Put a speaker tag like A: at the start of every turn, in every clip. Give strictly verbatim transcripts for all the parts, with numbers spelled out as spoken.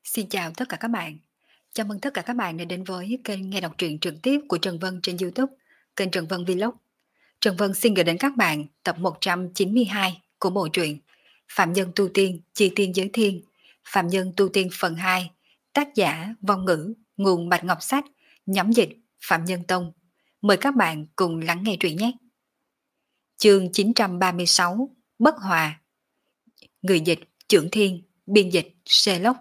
A: Xin chào tất cả các bạn. Chào mừng tất cả các bạn đã đến với kênh nghe đọc truyện trực tiếp của Trần Vân trên YouTube, kênh Trần Vân Vlog. Trần Vân xin gửi đến các bạn tập một trăm chín mươi hai của bộ truyện Phạm Nhân Tu Tiên, Chi Tiên Giới Thiên, Phạm Nhân Tu Tiên phần hai, tác giả Vong Ngữ, nguồn Bạch Ngọc Sách, nhóm dịch Phạm Nhân Tông. Mời các bạn cùng lắng nghe truyện nhé. Chương chín trăm ba mươi sáu, Bất Hòa. Người dịch Chưởng Thiên, biên dịch Sherlock.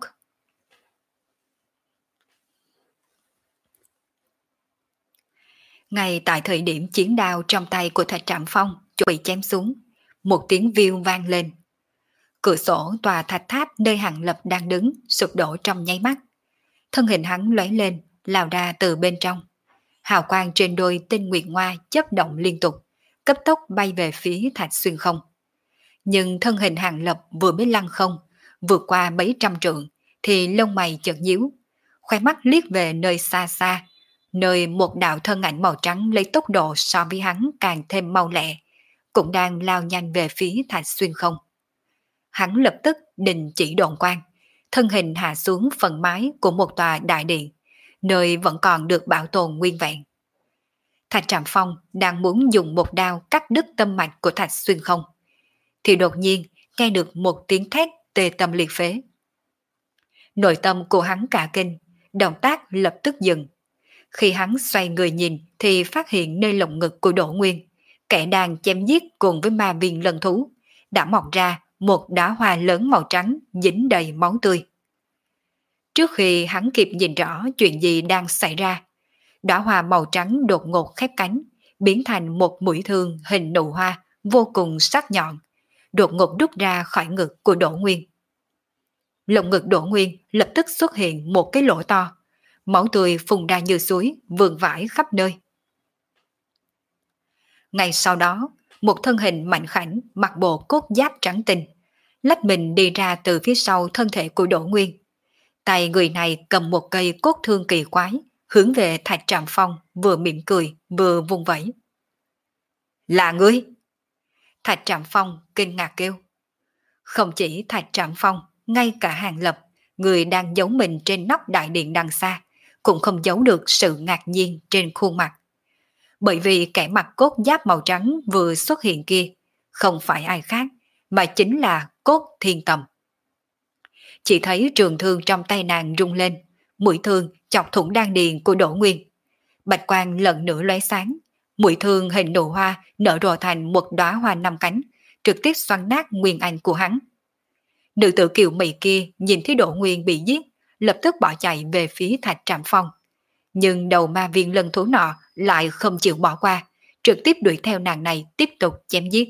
A: Ngay tại thời điểm chiến đao trong tay của Thạch Trạm Phong chuẩn bị chém xuống, một tiếng viu vang lên. Cửa sổ tòa thạch tháp nơi Hàng Lập đang đứng sụp đổ trong nháy mắt. Thân hình hắn lóe lên, lao ra từ bên trong. Hào quang trên đôi tinh nguyệt ngoa chớp động liên tục, cấp tốc bay về phía Thạch Xuyên Không. Nhưng thân hình Hàng Lập vừa mới lăn không, vượt qua mấy trăm trượng, thì lông mày chợt nhíu, khoe mắt liếc về nơi xa xa, nơi một đạo thân ảnh màu trắng lấy tốc độ so với hắn càng thêm mau lẹ, cũng đang lao nhanh về phía Thạch Xuyên Không. Hắn lập tức đình chỉ độn quang, thân hình hạ xuống phần mái của một tòa đại điện, nơi vẫn còn được bảo tồn nguyên vẹn. Thạch Trạm Phong đang muốn dùng một đao cắt đứt tâm mạch của Thạch Xuyên Không, thì đột nhiên nghe được một tiếng thét tê tâm liệt phế. Nội tâm của hắn cả kinh, động tác lập tức dừng. Khi hắn xoay người nhìn thì phát hiện nơi lồng ngực của Đỗ Nguyên, kẻ đang chém giết cùng với ma viên lân thú, đã mọc ra một đóa hoa lớn màu trắng dính đầy máu tươi. Trước khi hắn kịp nhìn rõ chuyện gì đang xảy ra, đóa hoa màu trắng đột ngột khép cánh, biến thành một mũi thương hình nụ hoa vô cùng sắc nhọn, đột ngột rút ra khỏi ngực của Đỗ Nguyên. Lồng ngực Đỗ Nguyên lập tức xuất hiện một cái lỗ to, máu tươi phun ra như suối, vương vãi khắp nơi. Ngay sau đó, một thân hình mạnh khảnh mặc bộ cốt giáp trắng tinh, lách mình đi ra từ phía sau thân thể của Đỗ Nguyên. Tay người này cầm một cây cốt thương kỳ quái, hướng về Thạch Trạm Phong, vừa mỉm cười vừa vung vẩy. Là ngươi! Thạch Trạm Phong kinh ngạc kêu. Không chỉ Thạch Trạm Phong, ngay cả Hàng Lập, người đang giấu mình trên nóc đại điện đằng xa, cũng không giấu được sự ngạc nhiên trên khuôn mặt. Bởi vì kẻ mặc cốt giáp màu trắng vừa xuất hiện kia không phải ai khác, mà chính là Cốt Thiên Tầm. Chỉ thấy trường thương trong tay nàng rung lên, mũi thương chọc thủng đan điền của Đỗ Nguyên. Bạch quang lần nữa lóe sáng, mũi thương hình nụ hoa nở rộ thành một đóa hoa năm cánh, trực tiếp xoắn nát nguyên anh của hắn. Nữ tử kiều mị kia nhìn thấy Đỗ Nguyên bị giết, lập tức bỏ chạy về phía Thạch Trạm Phong. Nhưng đầu ma viên lân thú nọ lại không chịu bỏ qua, trực tiếp đuổi theo nàng này tiếp tục chém giết.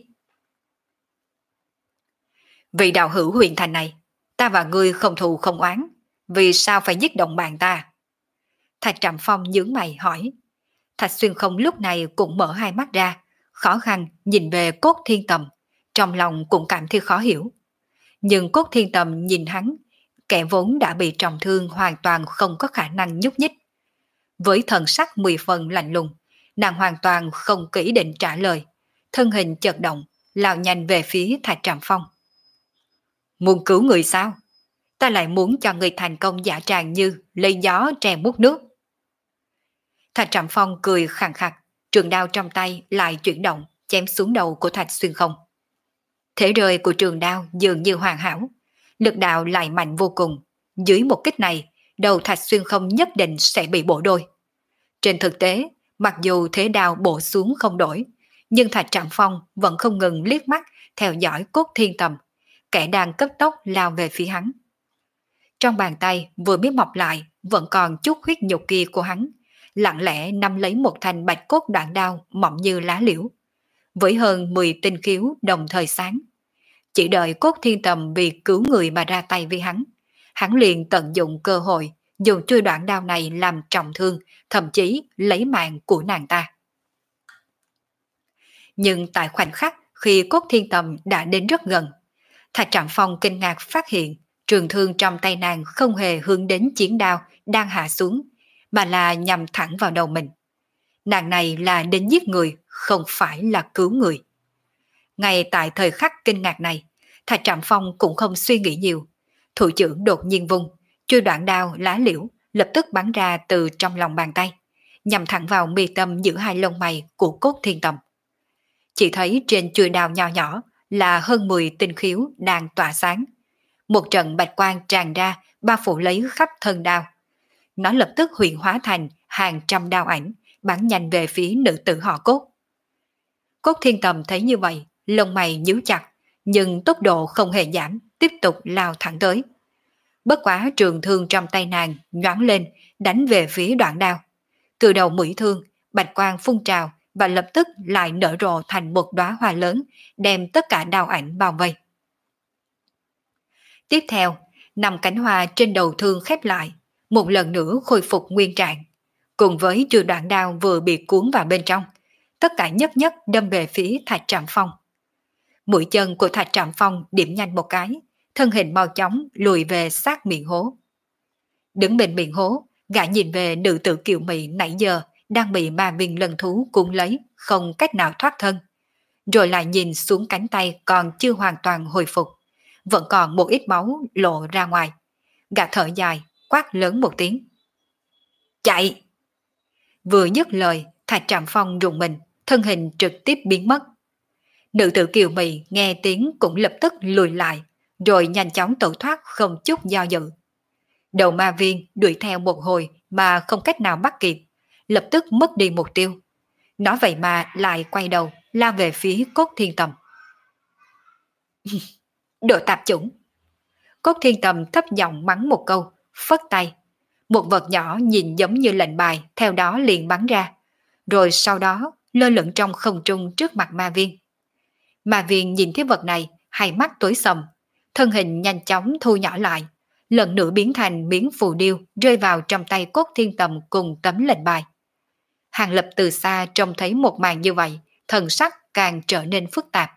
A: Vị đạo hữu huyền thành này, ta và ngươi không thù không oán, vì sao phải giết đồng bạn ta? Thạch Trạm Phong nhướng mày hỏi. Thạch Xuyên Không lúc này cũng mở hai mắt ra, khó khăn nhìn về Cốt Thiên Tầm, trong lòng cũng cảm thấy khó hiểu. Nhưng Cốt Thiên Tầm nhìn hắn, kẻ vốn đã bị trọng thương hoàn toàn không có khả năng nhúc nhích. Với thần sắc mười phần lạnh lùng, nàng hoàn toàn không kỹ định trả lời, thân hình chợt động, lao nhanh về phía Thạch Trạm Phong. Muốn cứu người sao? Ta lại muốn cho người thành công giả tràng như lấy gió trè mút nước. Thạch Trạm Phong cười khàn khặt, trường đao trong tay lại chuyển động, chém xuống đầu của Thạch Xuyên Không. Thế rơi của trường đao dường như hoàn hảo, lực đạo lại mạnh vô cùng. Dưới một kích này, đầu Thạch Xuyên Không nhất định sẽ bị bổ đôi. Trên thực tế, mặc dù thế đao bổ xuống không đổi, nhưng Thạch Trạm Phong vẫn không ngừng liếc mắt theo dõi Cốt Thiên Tầm, kẻ đang cấp tốc lao về phía hắn. Trong bàn tay vừa mới mọc lại vẫn còn chút huyết nhục kia của hắn, lặng lẽ nắm lấy một thanh bạch cốt đoạn đao mỏng như lá liễu, với hơn mười tinh khiếu đồng thời sáng. Chỉ đợi Cốt Thiên Tầm vì cứu người mà ra tay với hắn, hắn liền tận dụng cơ hội dùng chui đoạn đao này làm trọng thương, thậm chí lấy mạng của nàng ta. Nhưng tại khoảnh khắc khi Cốt Thiên Tầm đã đến rất gần, Thạch Trạm Phong kinh ngạc phát hiện trường thương trong tay nàng không hề hướng đến chiến đao đang hạ xuống, mà là nhằm thẳng vào đầu mình. Nàng này là đến giết người, không phải là cứu người. Ngay tại thời khắc kinh ngạc này, Thạch Trạm Phong cũng không suy nghĩ nhiều, thủ trưởng đột nhiên vung, chui đoạn đao lá liễu lập tức bắn ra từ trong lòng bàn tay, nhằm thẳng vào mi tâm giữa hai lông mày của Cốt Thiên Tầm. Chỉ thấy trên chuôi đao nhỏ nhỏ là hơn mười tinh khiếu đang tỏa sáng. Một trận bạch quang tràn ra bao phủ lấy khắp thân đao. Nó lập tức hiện hóa thành hàng trăm đao ảnh bắn nhanh về phía nữ tử họ Cốt. Cốt Thiên Tầm thấy như vậy, lông mày nhíu chặt, nhưng tốc độ không hề giảm, tiếp tục lao thẳng tới. Bất quá trường thương trong tay nàng nhoáng lên, đánh về phía đoạn đao. Từ đầu mũi thương, bạch quang phun trào và lập tức lại nở rộ thành một đóa hoa lớn, đem tất cả đao ảnh bao vây. Tiếp theo, năm cánh hoa trên đầu thương khép lại, một lần nữa khôi phục nguyên trạng. Cùng với trường đoạn đao vừa bị cuốn vào bên trong, tất cả nhất nhất đâm về phía Thạch Trạm Phong. Mũi chân của Thạch Trạm Phong điểm nhanh một cái, thân hình mau chóng lùi về sát miệng hố. Đứng bên miệng hố, gã nhìn về nữ tử kiều mị nãy giờ đang bị ma viên lần thú cuốn lấy, không cách nào thoát thân. Rồi lại nhìn xuống cánh tay còn chưa hoàn toàn hồi phục, vẫn còn một ít máu lộ ra ngoài. Gã thở dài, quát lớn một tiếng. Chạy! Vừa dứt lời, Thạch Trạm Phong rùng mình, thân hình trực tiếp biến mất. Nữ tử kiều mị nghe tiếng cũng lập tức lùi lại, rồi nhanh chóng tẩu thoát không chút do dự. Đầu ma viên đuổi theo một hồi mà không cách nào bắt kịp, lập tức mất đi mục tiêu. Nó vậy mà lại quay đầu lao về phía Cốt Thiên Tầm. Đồ tạp chủng! Cốt Thiên Tầm thấp giọng mắng một câu, phất tay. Một vật nhỏ nhìn giống như lệnh bài theo đó liền bắn ra, rồi sau đó lơ lửng trong không trung trước mặt ma viên. Ma viên nhìn thấy vật này, hai mắt tối sầm, thân hình nhanh chóng thu nhỏ lại, lần nữa biến thành miếng phù điêu rơi vào trong tay Cốt Thiên Tầm cùng tấm lệnh bài. Hàng Lập từ xa trông thấy một màn như vậy, thần sắc càng trở nên phức tạp.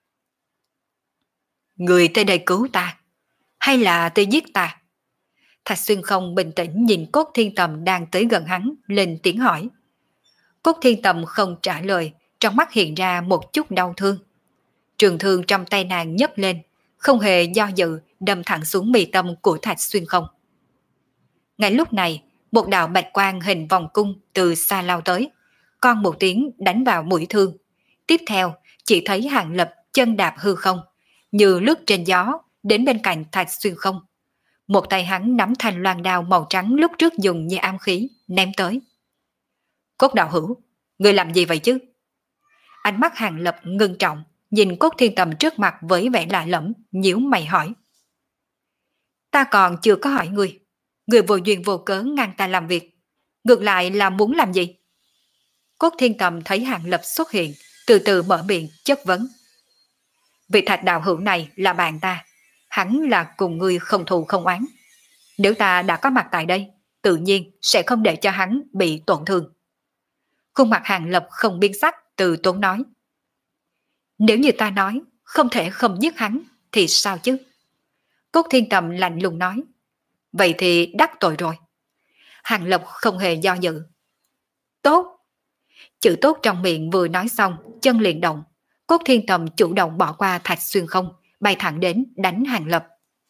A: Người tới đây cứu ta, hay là tới giết ta? Thạch Xuyên Không bình tĩnh nhìn Cốt Thiên Tầm đang tới gần hắn, lên tiếng hỏi. Cốt Thiên Tầm không trả lời, trong mắt hiện ra một chút đau thương. Trường thương trong tay nàng nhấc lên, không hề do dự đâm thẳng xuống mi tâm của Thạch Xuyên Không. Ngay lúc này, một đạo bạch quang hình vòng cung từ xa lao tới, con một tiếng đánh vào mũi thương. Tiếp theo, chỉ thấy Hàng Lập chân đạp hư không, như lướt trên gió đến bên cạnh Thạch Xuyên Không. Một tay hắn nắm thanh loan đao màu trắng lúc trước dùng như ám khí, ném tới. Cốt đạo hữu, người làm gì vậy chứ? Ánh mắt Hàng Lập ngưng trọng, nhìn Cốt Thiên Tầm trước mặt với vẻ lạ lẫm, nhíu mày hỏi. Ta còn chưa có hỏi người, người vô duyên vô cớ ngăn ta làm việc, ngược lại là muốn làm gì? Cốt Thiên Tầm thấy Hàng Lập xuất hiện, từ từ mở miệng chất vấn. Vị Thạch đạo hữu này là bạn ta, hắn là cùng ngươi không thù không oán. Nếu ta đã có mặt tại đây, tự nhiên sẽ không để cho hắn bị tổn thương. Khuôn mặt Hàng Lập không biến sắc, từ tốn nói. Nếu như ta nói không thể không giết hắn thì sao chứ? Cốt Thiên Tầm lạnh lùng nói. Vậy thì đắc tội rồi. Hàng Lập không hề do dự. Tốt! Chữ tốt trong miệng vừa nói xong, chân liền động. Cốt Thiên Tầm chủ động bỏ qua Thạch Xuyên Không, bay thẳng đến đánh Hàng Lập.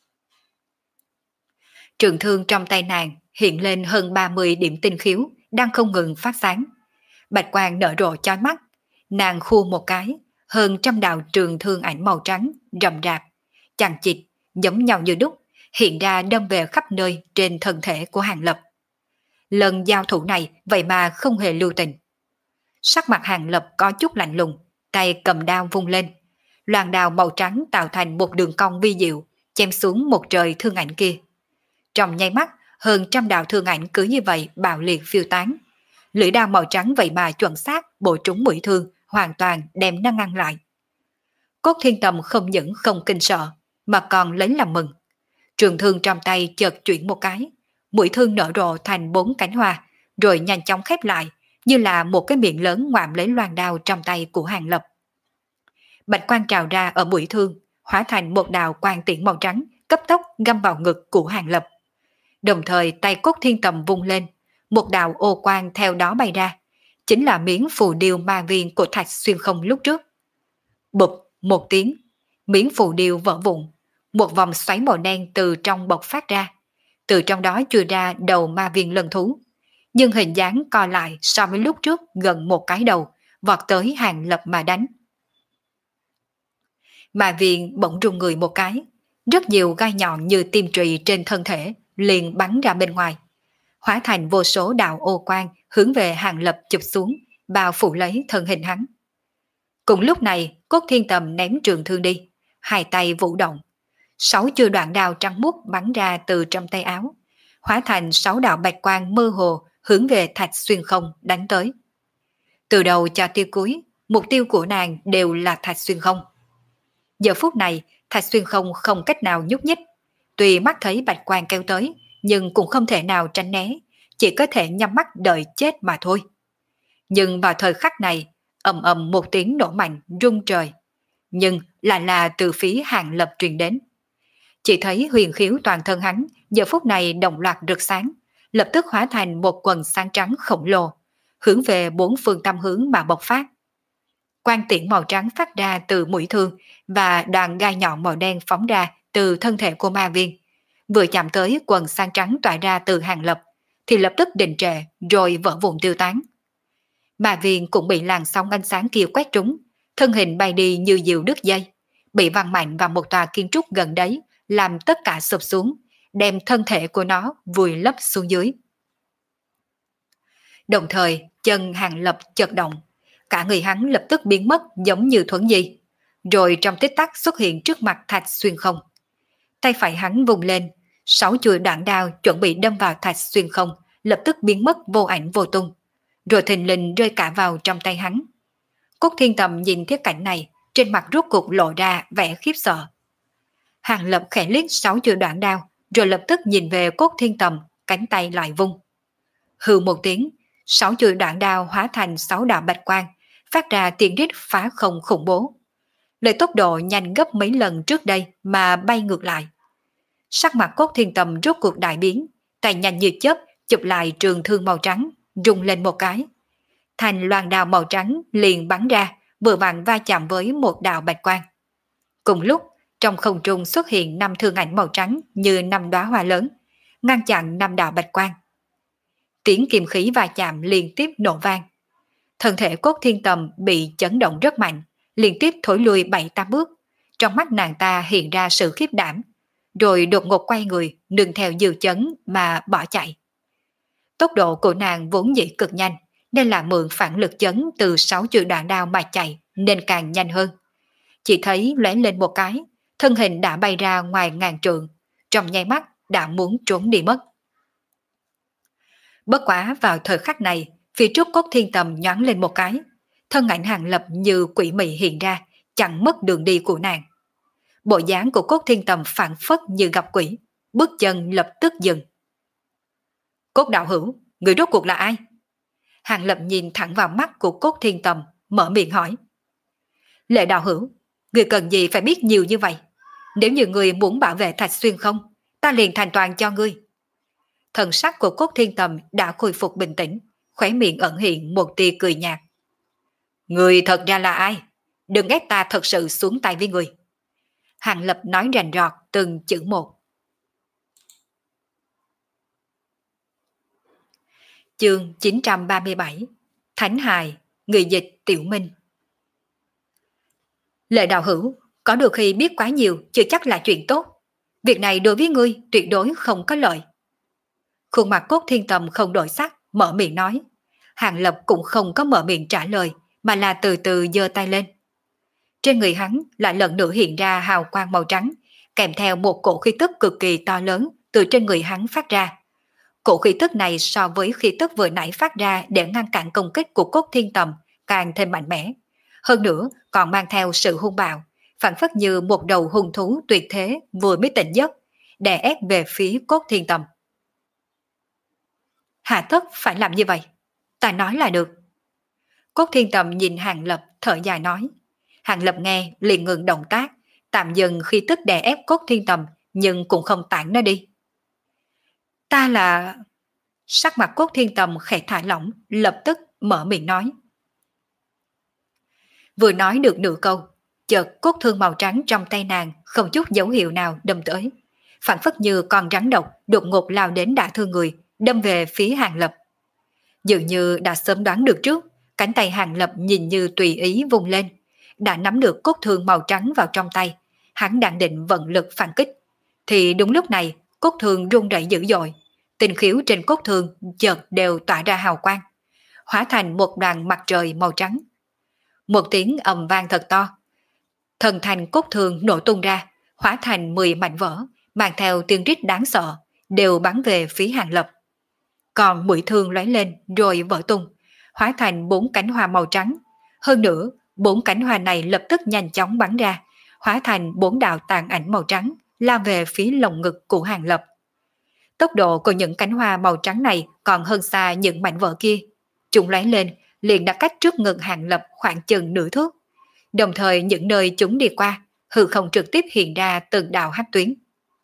A: Trường thương trong tay nàng hiện lên hơn ba mươi điểm tinh khiếu, đang không ngừng phát sáng. Bạch quang nở rộ chói mắt, nàng khu một cái, hơn trăm đạo trường thương ảnh màu trắng, rậm rạp, chằng chịt, giống nhau như đúc, hiện ra đâm về khắp nơi trên thân thể của Hàng Lập. Lần giao thủ này vậy mà không hề lưu tình. Sắc mặt Hàng Lập có chút lạnh lùng, tay cầm đao vung lên. Loan đao màu trắng tạo thành một đường cong vi diệu, chém xuống một trời thương ảnh kia. Trong nháy mắt, hơn trăm đạo thương ảnh cứ như vậy bạo liệt phiêu tán. Lưỡi đao màu trắng vậy mà chuẩn xác bổ trúng mũi thương, hoàn toàn đem nó ngăn lại. Cốt Thiên Tầm không những không kinh sợ, mà còn lấy làm mừng. Trường thương trong tay chợt chuyển một cái, mũi thương nở rộ thành bốn cánh hoa, rồi nhanh chóng khép lại, như là một cái miệng lớn ngoạm lấy loan đao trong tay của Hàng Lập. Bạch quang trào ra ở mũi thương, hóa thành một đạo quang tiễn màu trắng, cấp tốc găm vào ngực của Hàng Lập. Đồng thời tay Cốt Thiên Tầm vung lên, một đạo ô quang theo đó bay ra, chính là miếng phù điêu ma viên của Thạch Xuyên Không lúc trước. Bụp một tiếng, miếng phù điêu vỡ vụn, một vòng xoáy màu đen từ trong bộc phát ra, Từ trong đó chui ra đầu ma viên lân thú, nhưng hình dáng co lại so với lúc trước gần một cái đầu, vọt tới Hàng Lập mà đánh. Ma viên bỗng rung người một cái, rất nhiều gai nhọn như tim trì trên thân thể liền bắn ra bên ngoài, hóa thành vô số đạo ô quang hướng về Hàng Lập chụp xuống, bao phủ lấy thân hình hắn. Cùng lúc này, Cốt Thiên Tầm ném trường thương đi, hai tay vũ động, sáu chư đoạn đao trắng muốt bắn ra từ trong tay áo, hóa thành sáu đạo bạch quang mơ hồ hướng về Thạch Xuyên Không đánh tới. Từ đầu cho tiêu cuối, mục tiêu của nàng đều là Thạch Xuyên Không. Giờ phút này, Thạch Xuyên Không không cách nào nhúc nhích, tuy mắt thấy bạch quang kéo tới, nhưng cũng không thể nào tránh né, chỉ có thể nhắm mắt đợi chết mà thôi. Nhưng vào thời khắc này, ầm ầm một tiếng nổ mạnh rung trời, nhưng lại là từ phía Hàng Lập truyền đến. Chỉ thấy huyền khiếu toàn thân hắn giờ phút này đồng loạt rực sáng, lập tức hóa thành một quần sáng trắng khổng lồ, hướng về bốn phương tám hướng mà bộc phát. Quang tiễn màu trắng phát ra từ mũi thương và đoàn gai nhọn màu đen phóng ra từ thân thể của ma viên. Vừa chạm tới quần sáng trắng tỏa ra từ Hàng Lập, thì lập tức đình trệ rồi vỡ vụn tiêu tán. Ma viên cũng bị làn sóng ánh sáng kia quét trúng, thân hình bay đi như diều đứt dây, bị văng mạnh vào một tòa kiến trúc gần đấy, làm tất cả sụp xuống, đem thân thể của nó vùi lấp xuống dưới. Đồng thời, chân Hàng Lập chợt động, cả người hắn lập tức biến mất giống như thuấn di, rồi trong tích tắc xuất hiện trước mặt Thạch Xuyên Không. Tay phải hắn vùng lên, sáu chuôi đoạn đao chuẩn bị đâm vào Thạch Xuyên Không, lập tức biến mất vô ảnh vô tung, rồi thình lình rơi cả vào trong tay hắn. Cốt Thiên Tầm nhìn thấy cảnh này, trên mặt rốt cuộc lộ ra vẻ khiếp sợ. Hàng Lập khẽ liếc sáu chuôi đoạn đao, rồi lập tức nhìn về Cốt Thiên Tầm, cánh tay lại vung. Hừ một tiếng, sáu chuôi đoạn đao hóa thành sáu đạo bạch quang, phát ra tiếng rít phá không khủng bố. Lấy tốc độ nhanh gấp mấy lần trước đây mà bay ngược lại. Sắc mặt Cốt Thiên Tầm rốt cuộc đại biến, tay nhanh như chớp chụp lại trường thương màu trắng, rung lên một cái. Thành loan đao màu trắng liền bắn ra, vừa vặn va chạm với một đạo bạch quang. Cùng lúc, trong không trung xuất hiện năm thương ảnh màu trắng như năm đóa hoa lớn, ngăn chặn năm đạo bạch quang. Tiếng kim khí va chạm liên tiếp nổ vang. Thân thể Cốt Thiên Tầm bị chấn động rất mạnh, liên tiếp thối lui bảy tám bước. Trong mắt nàng ta hiện ra sự khiếp đảm, rồi đột ngột quay người, nương theo dư chấn mà bỏ chạy. Tốc độ của nàng vốn dĩ cực nhanh, nên là mượn phản lực chấn từ sáu chuôi đoạn đao mà chạy, nên càng nhanh hơn. Chỉ thấy lóe lên một cái, thân hình đã bay ra ngoài ngàn trượng, trong nháy mắt đã muốn trốn đi mất. Bất quá vào thời khắc này, phía trước Cốt Thiên Tầm nhoáng lên một cái, thân ảnh Hàng Lập như quỷ mị hiện ra, chặn mất đường đi của nàng. Bộ dáng của Cốt Thiên Tầm phản phất như gặp quỷ, bước chân lập tức dừng. Cốt đạo hữu, người rốt cuộc là ai? Hàng Lập nhìn thẳng vào mắt của Cốt Thiên Tầm, mở miệng hỏi. Lệ đạo hữu, người cần gì phải biết nhiều như vậy? Nếu như người muốn bảo vệ Thạch Xuyên Không, ta liền thành toàn cho ngươi. Thần sắc của Cốt Thiên Tầm đã khôi phục bình tĩnh, khóe miệng ẩn hiện một tia cười nhạt. Người thật ra là ai? Đừng ép ta thật sự xuống tay với người. Hàng Lập nói rành rọt từng chữ một. Chương chín trăm ba mươi bảy. Thánh hài, người dịch Tiểu Minh. Lệ đạo hữu, có đôi khi biết quá nhiều chưa chắc là chuyện tốt. Việc này đối với ngươi tuyệt đối không có lợi. Khuôn mặt Cốt Thiên Tầm không đổi sắc, mở miệng nói. Hàng Lập cũng không có mở miệng trả lời, mà là từ từ giơ tay lên. Trên người hắn lại lần nữa hiện ra hào quang màu trắng, kèm theo một cổ khí tức cực kỳ to lớn từ trên người hắn phát ra. Cổ khí tức này so với khí tức vừa nãy phát ra để ngăn cản công kích của Cốt Thiên Tầm càng thêm mạnh mẽ. Hơn nữa còn mang theo sự hung bạo, phản phất như một đầu hung thú tuyệt thế vừa mới tỉnh giấc, đè ép về phía Cốt Thiên Tầm. Hạ tất phải làm như vậy, ta nói là được. Cốt Thiên Tầm nhìn Hàng Lập thở dài nói. Hàng Lập nghe liền ngừng động tác, tạm dừng khi tức đè ép Cốt Thiên Tầm, nhưng cũng không tản nó đi. Ta là... Sắc mặt Cốt Thiên Tầm khẽ thả lỏng, lập tức mở miệng nói. Vừa nói được nửa câu, chợt cốt thương màu trắng trong tay nàng không chút dấu hiệu nào đâm tới, phảng phất như con rắn độc đột ngột lao đến đả thương người, đâm về phía Hàng Lập. Dường như đã sớm đoán được trước, cánh tay Hàng Lập nhìn như tùy ý vung lên, đã nắm được cốt thương màu trắng vào trong tay, hắn đang định vận lực phản kích. Thì đúng lúc này, cốt thương rung rẩy dữ dội, tinh khiếu trên cốt thương chợt đều tỏa ra hào quang, hóa thành một đoàn mặt trời màu trắng. Một tiếng ầm vang thật to, thần thành cốt thương nổ tung ra, hóa thành mười mảnh vỡ, mang theo tiếng rít đáng sợ, đều bắn về phía Hàng Lập. Còn mũi thương lóe lên rồi vỡ tung, hóa thành bốn cánh hoa màu trắng. Hơn nữa, bốn cánh hoa này lập tức nhanh chóng bắn ra, hóa thành bốn đạo tàn ảnh màu trắng, lao về phía lồng ngực của Hàng Lập. Tốc độ của những cánh hoa màu trắng này còn hơn xa những mảnh vỡ kia. Chúng lóe lên, liền đã cách trước ngực Hàng Lập khoảng chừng nửa thước. Đồng thời những nơi chúng đi qua, hư không trực tiếp hiện ra từng đạo hắc tuyến.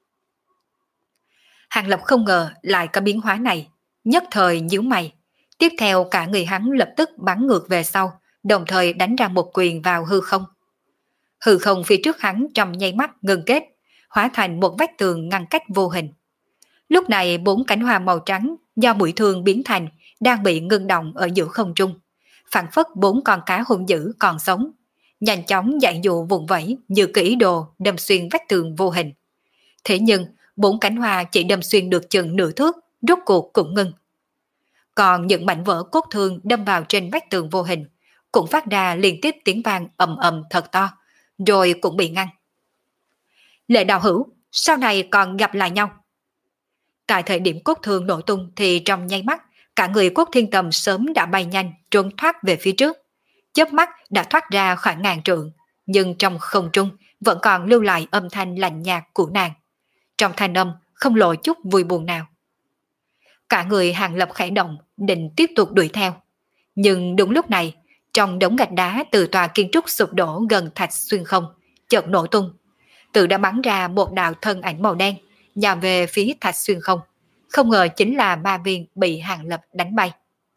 A: Hàng Lập không ngờ lại có biến hóa này, nhất thời nhíu mày. Tiếp theo cả người hắn lập tức bắn ngược về sau, đồng thời đánh ra một quyền vào hư không. Hư không phía trước hắn trong nháy mắt ngừng kết, hóa thành một vách tường ngăn cách vô hình. Lúc này bốn cánh hoa màu trắng do mũi thương biến thành đang bị ngưng động ở giữa không trung, phảng phất bốn con cá hung dữ còn sống, nhanh chóng dãy dụ vùng vẫy như kỹ đồ đâm xuyên vách tường vô hình. Thế nhưng bốn cánh hoa chỉ đâm xuyên được chừng nửa thước, rốt cuộc cũng ngưng. Còn những mảnh vỡ cốt thương đâm vào trên vách tường vô hình cũng phát ra liên tiếp tiếng vang ầm ầm thật to, rồi cũng bị ngăn. Lệ đạo hữu, sau này còn gặp lại nhau. Tại thời điểm cốt thương nổ tung thì trong nháy mắt, cả người Cốt Thiên Tầm sớm đã bay nhanh trốn thoát về phía trước. Chớp mắt đã thoát ra khỏi ngàn trượng, nhưng trong không trung vẫn còn lưu lại âm thanh lạnh nhạt của nàng. Trong thanh âm không lộ chút vui buồn nào. Cả người Hàng Lập khẽ động, định tiếp tục đuổi theo. Nhưng đúng lúc này, trong đống gạch đá từ tòa kiến trúc sụp đổ gần Thạch Xuyên Không, chợt nổ tung. Tự đã bắn ra một đạo thân ảnh màu đen, nhằm về phía Thạch Xuyên Không. Không ngờ chính là ma viên bị Hàng Lập đánh bay.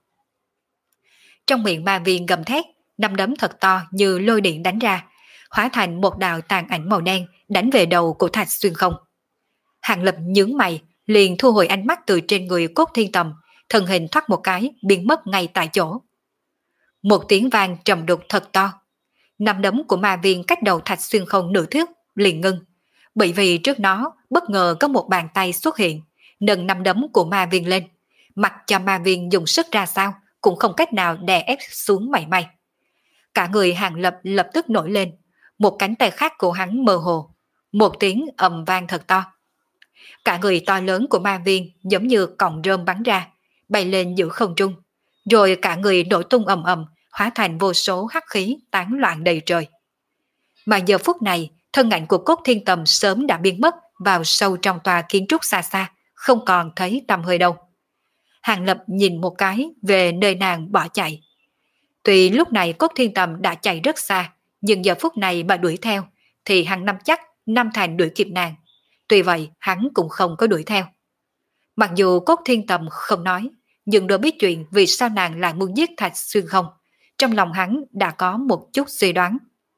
A: Trong miệng ma viên gầm thét, năm đấm thật to như lôi điện đánh ra, hóa thành một đạo tàn ảnh màu đen đánh về đầu của Thạch Xuyên Không. Hàng Lập nhướng mày, liền thu hồi ánh mắt từ trên người Cốt Thiên Tầm, thân hình thoát một cái, biến mất ngay tại chỗ. Một tiếng vang trầm đục thật to. Năm đấm của ma viên cách đầu Thạch Xuyên Không nửa thước, liền ngưng. Bởi vì trước đó, bất ngờ có một bàn tay xuất hiện, nâng năm đấm của ma viên lên. Mặc cho ma viên dùng sức ra sao, cũng không cách nào đè ép xuống mảy may. Cả người Hàng Lập lập tức nổi lên, một cánh tay khác của hắn mơ hồ. Một tiếng ầm vang thật to. Cả người to lớn của ma viên giống như cọng rơm bắn ra, bay lên giữa không trung, rồi cả người nổ tung ầm ầm, hóa thành vô số hắc khí tán loạn đầy trời. Mà giờ phút này, thân ảnh của Cốt Thiên Tầm sớm đã biến mất vào sâu trong tòa kiến trúc xa xa, không còn thấy tăm hơi đâu. Hàng Lập nhìn một cái về nơi nàng bỏ chạy. Tuy lúc này Cốt Thiên Tầm đã chạy rất xa, nhưng giờ phút này mà đuổi theo, thì hắn nắm chắc năm thành đuổi kịp nàng. Tuy vậy hắn cũng không có đuổi theo. Mặc dù Cốt Thiên Tầm không nói, nhưng đã biết chuyện vì sao nàng lại muốn giết Thạch Xuyên Không. Trong lòng hắn đã có một chút suy đoán.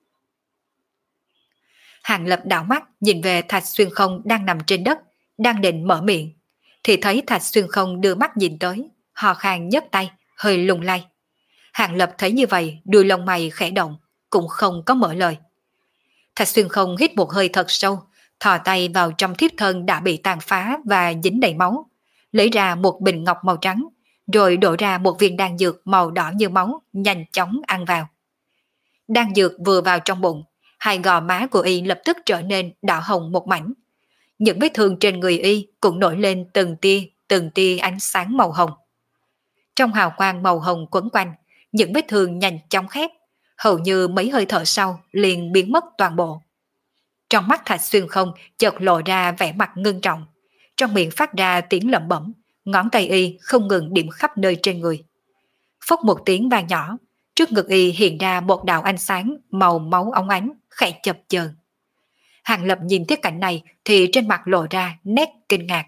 A: Hàng Lập đảo mắt nhìn về Thạch Xuyên Không đang nằm trên đất, đang định mở miệng, thì thấy Thạch Xuyên Không đưa mắt nhìn tới, hò khan nhấc tay, hơi lung lay. Hàng Lập thấy như vậy, đuôi lông mày khẽ động, cũng không có mở lời. Thạch Xuyên Không hít một hơi thật sâu, thò tay vào trong thiếp thân đã bị tàn phá và dính đầy máu, lấy ra một bình ngọc màu trắng, rồi đổ ra một viên đan dược màu đỏ như máu, nhanh chóng ăn vào. Đan dược vừa vào trong bụng, hai gò má của y lập tức trở nên đỏ hồng một mảnh. Những vết thương trên người y cũng nổi lên từng tia, từng tia ánh sáng màu hồng. Trong hào quang màu hồng quấn quanh, những vết thương nhanh chóng khép, hầu như mấy hơi thở sau liền biến mất toàn bộ. Trong mắt Thạch Xuyên Không chợt lộ ra vẻ mặt ngưng trọng, trong miệng phát ra tiếng lẩm bẩm, ngón tay y không ngừng điểm khắp nơi trên người. Phốc một tiếng vang nhỏ, trước ngực y hiện ra một đạo ánh sáng màu máu óng ánh, khẽ chập chờn. Hàng Lập nhìn thấy cảnh này thì trên mặt lộ ra nét kinh ngạc.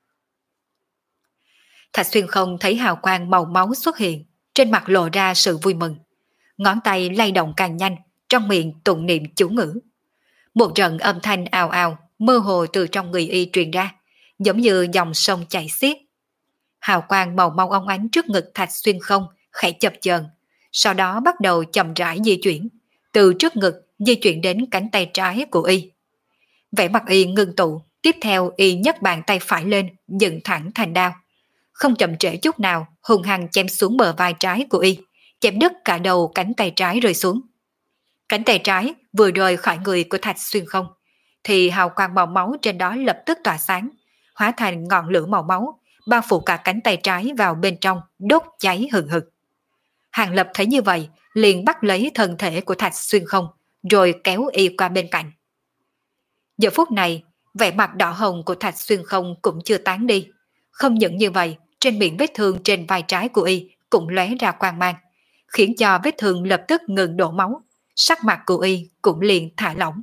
A: Thạch Xuyên Không thấy hào quang màu máu xuất hiện, trên mặt lộ ra sự vui mừng. Ngón tay lay động càng nhanh, trong miệng tụng niệm chú ngữ. Một trận âm thanh ào ào mơ hồ từ trong người y truyền ra, giống như dòng sông chảy xiết. Hào quang màu mau óng ánh trước ngực Thạch Xuyên Không khẽ chập chờn, sau đó bắt đầu chậm rãi di chuyển, từ trước ngực di chuyển đến cánh tay trái của y. Vẻ mặt y ngưng tụ, tiếp theo y nhấc bàn tay phải lên, dựng thẳng thành đao. Không chậm trễ chút nào, hung hăng chém xuống bờ vai trái của y, chém đứt cả đầu cánh tay trái rơi xuống. Cánh tay trái vừa rời khỏi người của Thạch Xuyên Không, thì hào quang màu máu trên đó lập tức tỏa sáng, hóa thành ngọn lửa màu máu, bao phủ cả cánh tay trái vào bên trong, đốt cháy hừng hực. Hàng Lập thấy như vậy, liền bắt lấy thân thể của Thạch Xuyên Không, rồi kéo y qua bên cạnh. Giờ phút này, vẻ mặt đỏ hồng của Thạch Xuyên Không cũng chưa tán đi. Không những như vậy, trên miệng vết thương trên vai trái của y cũng lóe ra quang mang, khiến cho vết thương lập tức ngừng đổ máu, sắc mặt của y cũng liền thả lỏng.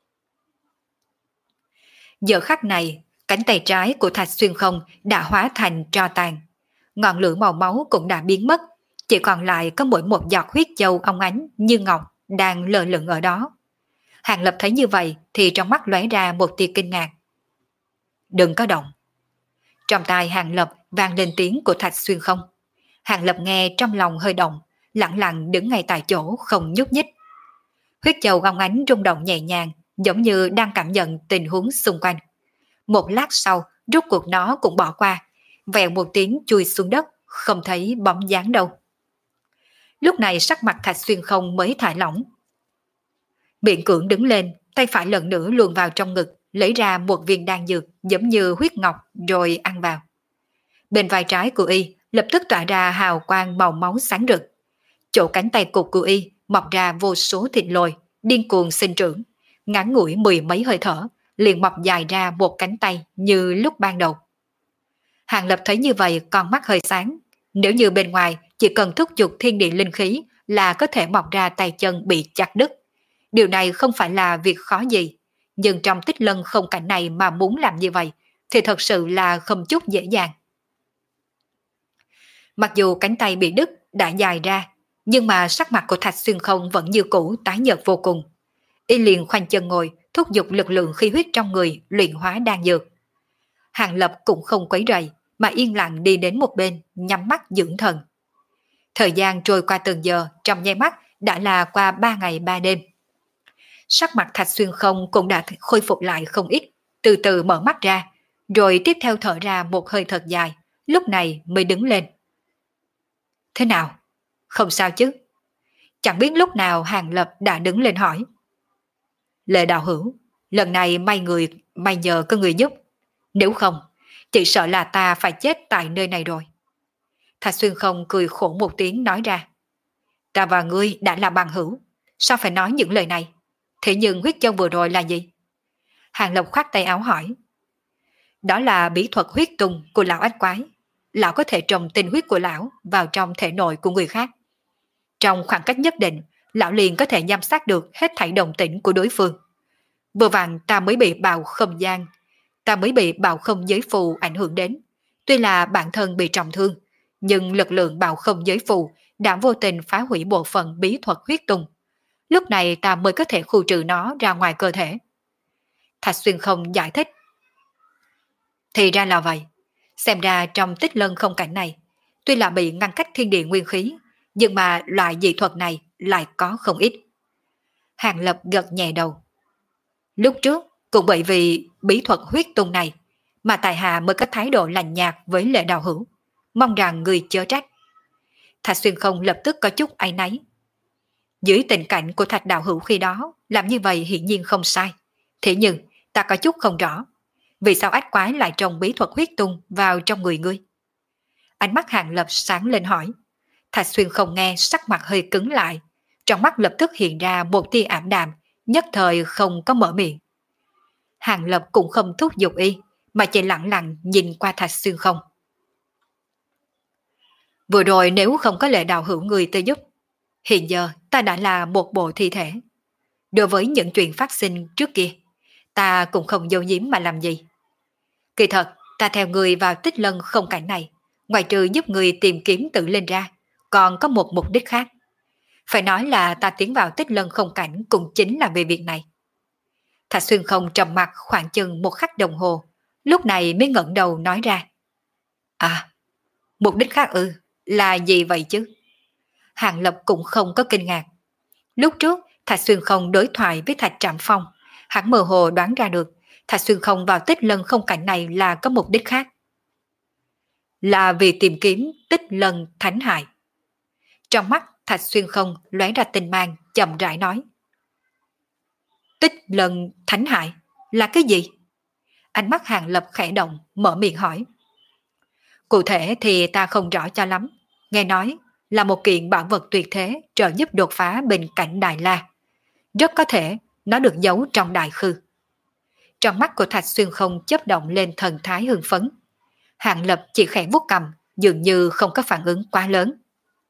A: Giờ khắc này, cánh tay trái của Thạch Xuyên Không đã hóa thành tro tàn. Ngọn lửa màu máu cũng đã biến mất, chỉ còn lại có mỗi một giọt huyết châu óng ánh như ngọc đang lờ lửng ở đó. Hàng Lập thấy như vậy thì trong mắt lóe ra một tia kinh ngạc. Đừng có động. Trong tai Hàng Lập vang lên tiếng của Thạch Xuyên Không. Hàng Lập nghe trong lòng hơi động, lặng lặng đứng ngay tại chỗ không nhúc nhích. Huyết châu óng ánh rung động nhẹ nhàng, giống như đang cảm nhận tình huống xung quanh. Một lát sau, rút cuộc nó cũng bỏ qua, vèo một tiếng chui xuống đất, không thấy bóng dáng đâu. Lúc này sắc mặt Thạch Xuyên Không mới thả lỏng. Miệng cưỡng đứng lên, tay phải lần nữa luồn vào trong ngực, lấy ra một viên đan dược giống như huyết ngọc rồi ăn vào. Bên vai trái của y lập tức tỏa ra hào quang màu máu sáng rực. Chỗ cánh tay cụt của y mọc ra vô số thịt lồi, điên cuồng sinh trưởng, ngắn ngủi mười mấy hơi thở, liền mọc dài ra một cánh tay như lúc ban đầu. Hàng Lập thấy như vậy con mắt hơi sáng, nếu như bên ngoài chỉ cần thúc giục thiên địa linh khí là có thể mọc ra tay chân bị chặt đứt. Điều này không phải là việc khó gì, nhưng trong Tích Lân không cảnh này mà muốn làm như vậy thì thật sự là không chút dễ dàng. Mặc dù cánh tay bị đứt đã dài ra, nhưng mà sắc mặt của Thạch Xuyên Không vẫn như cũ tái nhợt vô cùng. Y liền khoanh chân ngồi, thúc giục lực lượng khí huyết trong người luyện hóa đan dược. Hàng Lập cũng không quấy rầy, mà yên lặng đi đến một bên, nhắm mắt dưỡng thần. Thời gian trôi qua từng giờ, trong nháy mắt đã là qua ba ngày ba đêm. Sắc mặt Thạch Xuyên Không cũng đã khôi phục lại không ít, từ từ mở mắt ra, rồi tiếp theo thở ra một hơi thật dài, lúc này mới đứng lên. Thế nào? Không sao chứ? Chẳng biết lúc nào Hàng Lập đã đứng lên hỏi. Lệ đạo hữu, lần này may người, may nhờ có người giúp. Nếu không, chỉ sợ là ta phải chết tại nơi này rồi. Thạch Xuyên Không cười khổ một tiếng nói ra. Ta và ngươi đã là bằng hữu, sao phải nói những lời này? Thế nhưng huyết châu vừa rồi là gì? Hàng Lập khoát tay áo hỏi. Đó là bí thuật huyết tung của lão ách quái. Lão có thể trồng tinh huyết của lão vào trong thể nội của người khác. Trong khoảng cách nhất định, lão liền có thể giám sát được hết thảy động tĩnh của đối phương. Vừa vặn ta mới bị bào không gian, ta mới bị bào không giới phù ảnh hưởng đến. Tuy là bản thân bị trọng thương, nhưng lực lượng bào không giới phù đã vô tình phá hủy bộ phận bí thuật huyết tung. Lúc này ta mới có thể khu trừ nó ra ngoài cơ thể. Thạch Xuyên Không giải thích. Thì ra là vậy. Xem ra trong Tích Lân không cảnh này, tuy là bị ngăn cách thiên địa nguyên khí, nhưng mà loại dị thuật này lại có không ít. Hàng Lập gật nhẹ đầu. Lúc trước, cũng bởi vì bí thuật huyết tung này, mà tại hạ mới có thái độ lạnh nhạt với Lệ đạo hữu, mong rằng người chớ trách. Thạch Xuyên Không lập tức có chút áy náy. Dưới tình cảnh của Thạch đạo hữu khi đó, làm như vậy hiển nhiên không sai. Thế nhưng, ta có chút không rõ. Vì sao ách quái lại trồng bí thuật huyết tung vào trong người ngươi? Ánh mắt Hàng Lập sáng lên hỏi. Thạch Xuyên Không nghe sắc mặt hơi cứng lại. Trong mắt lập tức hiện ra một tia ảm đạm, nhất thời không có mở miệng. Hàng Lập cũng không thúc giục y, mà chỉ lặng lặng nhìn qua Thạch Xuyên Không. Vừa rồi nếu không có Lệ đạo hữu người tới giúp, hiện giờ ta đã là một bộ thi thể. Đối với những chuyện phát sinh trước kia, ta cũng không giấu giếm mà làm gì. Kỳ thật, ta theo người vào Tích Lân không cảnh này, ngoài trừ giúp người tìm kiếm tự lên ra, còn có một mục đích khác. Phải nói là ta tiến vào Tích Lân không cảnh cũng chính là về việc này. Thạch Xuyên Không trầm mặt khoảng chừng một khắc đồng hồ, lúc này mới ngẩng đầu nói ra. À, mục đích khác ư, là gì vậy chứ? Hàng Lập cũng không có kinh ngạc. Lúc trước, Thạch Xuyên Không đối thoại với Thạch Trạm Phong, hắn mơ hồ đoán ra được Thạch Xuyên Không vào tích lân không cảnh này là có mục đích khác. Là vì tìm kiếm tích lân thánh hại. Trong mắt Thạch Xuyên Không lóe ra tinh mang, chậm rãi nói. Tích lân thánh hại là cái gì? Ánh mắt Hàng Lập khẽ động, mở miệng hỏi. Cụ thể thì ta không rõ cho lắm. Nghe nói là một kiện bảo vật tuyệt thế trợ giúp đột phá bên cạnh Đại La. Rất có thể nó được giấu trong đại khư. Trong mắt của Thạch Xuyên Không chớp động lên thần thái hưng phấn. Hàng Lập chỉ khẽ vuốt cầm, dường như không có phản ứng quá lớn.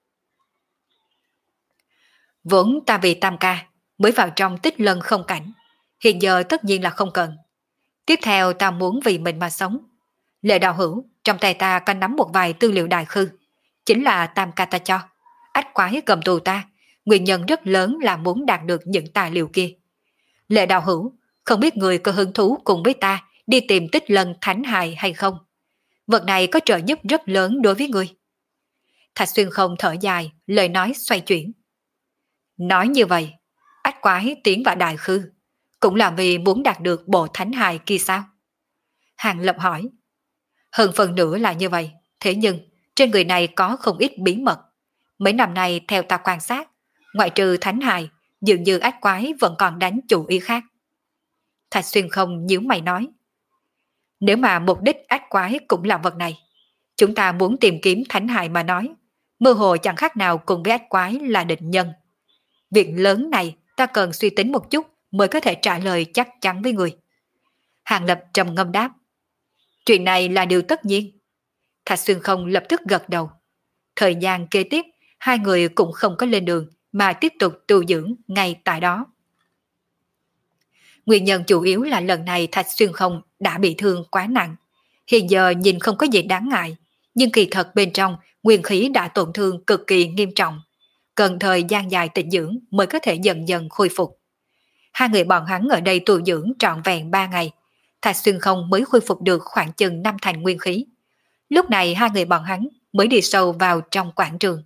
A: Vốn ta vì tam ca mới vào trong tích lân không cảnh, hiện giờ tất nhiên là không cần. Tiếp theo ta muốn vì mình mà sống. Lệ đạo hữu, trong tay ta có nắm một vài tư liệu đại khư, chính là tam ca ta cho. Ách quái cầm tù ta, nguyên nhân rất lớn là muốn đạt được những tài liệu kia. Lệ đạo hữu, không biết người có hứng thú cùng với ta đi tìm tích lân thánh hài hay không? Vật này có trợ giúp rất lớn đối với người. Thạch Xuyên Không thở dài, lời nói xoay chuyển. Nói như vậy, ách quái tiến vào đại khư, cũng là vì muốn đạt được bộ thánh hài kia sao? Hàng Lập hỏi. Hơn phần nữa là như vậy, thế nhưng trên người này có không ít bí mật. Mấy năm nay theo ta quan sát, ngoại trừ thánh hài, dường như ách quái vẫn còn đánh chủ ý khác. Thạch Xuyên Không nhíu mày nói. Nếu mà mục đích ách quái cũng là vật này, chúng ta muốn tìm kiếm thánh hài mà nói, mơ hồ chẳng khác nào cùng với ách quái là địch nhân. Việc lớn này ta cần suy tính một chút mới có thể trả lời chắc chắn với người. Hàng Lập trầm ngâm đáp. Chuyện này là điều tất nhiên. Thạch Xuyên Không lập tức gật đầu. Thời gian kế tiếp, hai người cũng không có lên đường mà tiếp tục tu dưỡng ngay tại đó. Nguyên nhân chủ yếu là lần này Thạch Xuyên Không đã bị thương quá nặng. Hiện giờ nhìn không có gì đáng ngại, nhưng kỳ thật bên trong nguyên khí đã tổn thương cực kỳ nghiêm trọng. Cần thời gian dài tĩnh dưỡng mới có thể dần dần khôi phục. Hai người bọn hắn ở đây tu dưỡng trọn vẹn ba ngày. Thạch Xuyên Không mới khôi phục được khoảng chừng năm thành nguyên khí. Lúc này hai người bọn hắn mới đi sâu vào trong quảng trường.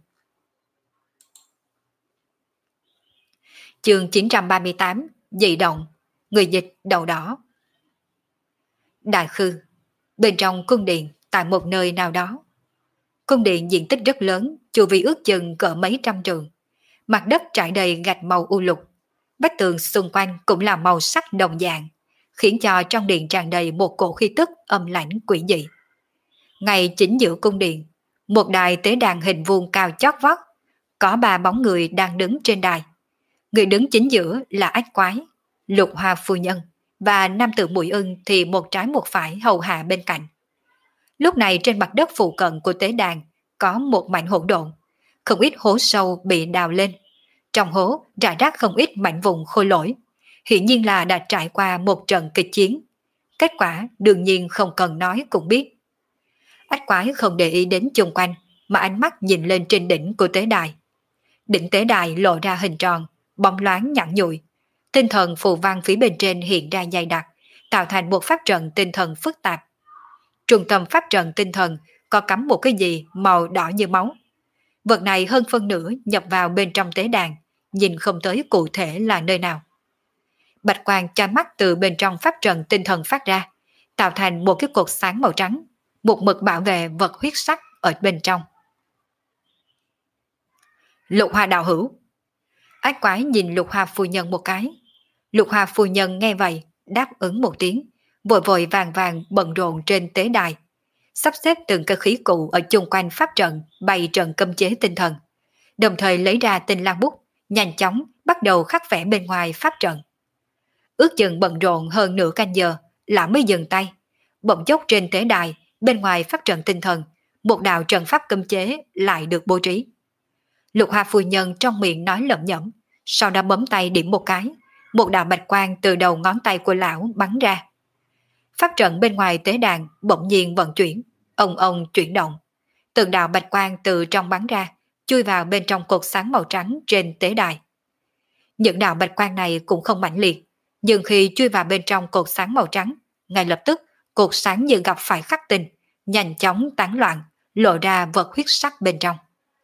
A: Chương chín trăm ba mươi tám, dị động, người dịch đầu đỏ. Đại khư, bên trong cung điện tại một nơi nào đó. Cung điện diện tích rất lớn, chu vi ước chừng cỡ mấy trăm trường. Mặt đất trải đầy gạch màu u lục. Vách tường xung quanh cũng là màu sắc đồng dạng, khiến cho trong điện tràn đầy một cổ khí tức âm lãnh quỷ dị. Ngay chính giữa cung điện, một đài tế đàn hình vuông cao chót vót, có ba bóng người đang đứng trên đài. Người đứng chính giữa là ách quái, Lục Hoa phu nhân, và nam tử Mũi Ưng thì một trái một phải hầu hạ bên cạnh. Lúc này trên mặt đất phụ cận của tế đàn có một mảnh hỗn độn, không ít hố sâu bị đào lên. Trong hố rải rác không ít mảnh vụn khôi lỗi, hiển nhiên là đã trải qua một trận kịch chiến. Kết quả đương nhiên không cần nói cũng biết. Ách quái không để ý đến chung quanh, mà ánh mắt nhìn lên trên đỉnh của tế đài. Đỉnh tế đài lộ ra hình tròn, bóng loáng nhẵn nhụi. Tinh thần phù văn phía bên trên hiện ra dày đặc, tạo thành một pháp trận tinh thần phức tạp. Trung tâm pháp trận tinh thần có cắm một cái gì màu đỏ như máu. Vật này hơn phân nửa nhập vào bên trong tế đàn, nhìn không tới cụ thể là nơi nào. Bạch quang chói mắt từ bên trong pháp trận tinh thần phát ra, tạo thành một cái cột sáng màu trắng, một mực bảo vệ vật huyết sắc ở bên trong. Lục Hoa đạo hữu. Ác quái nhìn Lục Hoa phu nhân một cái. Lục Hoa phu nhân nghe vậy, đáp ứng một tiếng, vội vội vàng vàng bận rộn trên tế đài, sắp xếp từng cái khí cụ ở chung quanh pháp trận bày trận cấm chế tinh thần, đồng thời lấy ra tinh lang bút, nhanh chóng bắt đầu khắc vẽ bên ngoài pháp trận. Ước chừng bận rộn hơn nửa canh giờ, lão mới dừng tay. Bỗng chốc trên tế đài, bên ngoài pháp trận tinh thần, một đạo trận pháp cấm chế lại được bố trí. Lục Hoa phu nhân trong miệng nói lẩm nhẩm, sau đó bấm tay điểm một cái, một đạo bạch quang từ đầu ngón tay của lão bắn ra. Pháp trận bên ngoài tế đàn bỗng nhiên vận chuyển, ông ông chuyển động. Từng đạo bạch quang từ trong bắn ra, chui vào bên trong cột sáng màu trắng trên tế đài. Những đạo bạch quang này cũng không mãnh liệt, Nhưng khi chui vào bên trong cột sáng màu trắng, ngay lập tức cột sáng như gặp phải khắc tinh, nhanh chóng tán loạn, lộ ra vật huyết sắc bên trong.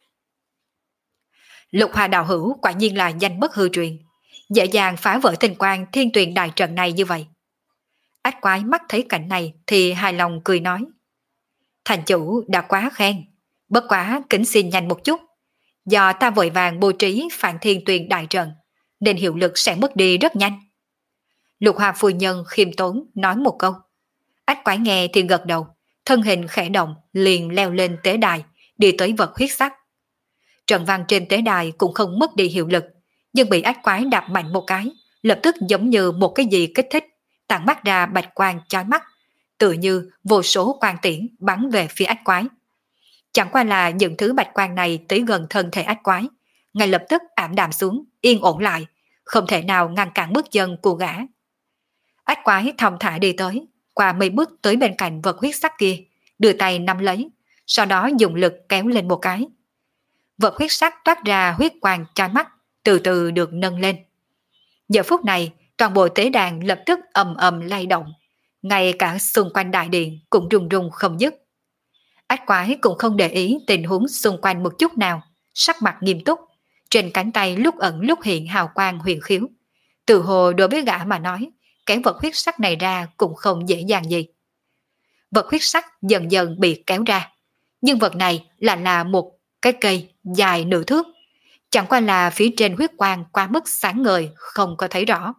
A: Lục Hà đạo hữu quả nhiên là danh bất hư truyền, dễ dàng phá vỡ tinh quang thiên tuyền đại trận này như vậy. Ách quái mắt thấy cảnh này thì hài lòng cười nói. Thành chủ đã quá khen, bất quá kính xin nhanh một chút. Do ta vội vàng bố trí phản thiên tuyền đại trận, nên hiệu lực sẽ mất đi rất nhanh. Lục Hà phu nhân khiêm tốn nói một câu. Ách quái nghe thì gật đầu, thân hình khẽ động liền leo lên tế đài, đi tới vật huyết sắc. Trận văn trên tế đài cũng không mất đi hiệu lực, nhưng bị ách quái đạp mạnh một cái, lập tức giống như một cái gì kích thích, tản mắt ra bạch quang chói mắt, tựa như vô số quang tiễn bắn về phía ách quái. Chẳng qua là những thứ bạch quang này tới gần thân thể ách quái, ngay lập tức ảm đạm xuống, yên ổn lại, không thể nào ngăn cản bước chân của gã. Ách quái thong thả đi tới, qua mấy bước tới bên cạnh vật huyết sắc kia, đưa tay nắm lấy, sau đó dùng lực kéo lên một cái. Vật huyết sắc toát ra huyết quang chói mắt, từ từ được nâng lên. Giờ phút này, toàn bộ tế đàn lập tức ầm ầm lay động, ngay cả xung quanh đại điện cũng rung rung không dứt. Ách quái cũng không để ý tình huống xung quanh một chút nào, sắc mặt nghiêm túc, trên cánh tay lúc ẩn lúc hiện hào quang huyền khiếu. Từ hồ đối với gã mà nói, kéo vật huyết sắc này ra cũng không dễ dàng gì. Vật huyết sắc dần dần bị kéo ra, nhưng vật này là là một cái cây dài nửa thước, chẳng qua là phía trên huyết quang quá mức sáng ngời không có thấy rõ.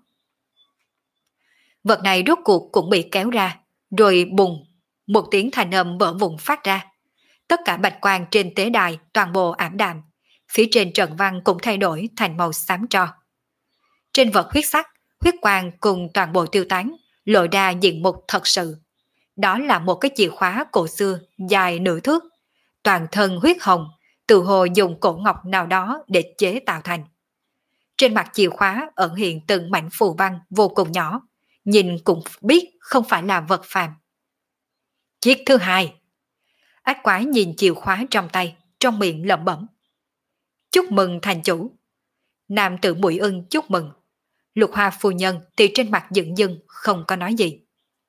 A: Vật này rốt cuộc cũng bị kéo ra, rồi bùng, một tiếng thanh âm vỡ vụn phát ra. Tất cả bạch quang trên tế đài toàn bộ ảm đạm, phía trên trận văn cũng thay đổi thành màu xám tro. Trên vật huyết sắc, huyết quang cùng toàn bộ tiêu tán, lộ ra diện mục thật sự. Đó là một cái chìa khóa cổ xưa dài nửa thước, toàn thân huyết hồng, từ hồ dùng cổ ngọc nào đó để chế tạo thành. Trên mặt chìa khóa ẩn hiện từng mảnh phù văn vô cùng nhỏ, nhìn cũng biết không phải là vật phàm. Chiếc thứ hai. Ách quái nhìn chìa khóa trong tay, trong miệng lẩm bẩm. Chúc mừng thành chủ. Nam tử Bụi Ưng chúc mừng. Lục Hoa phu nhân thì trên mặt dửng dưng không có nói gì.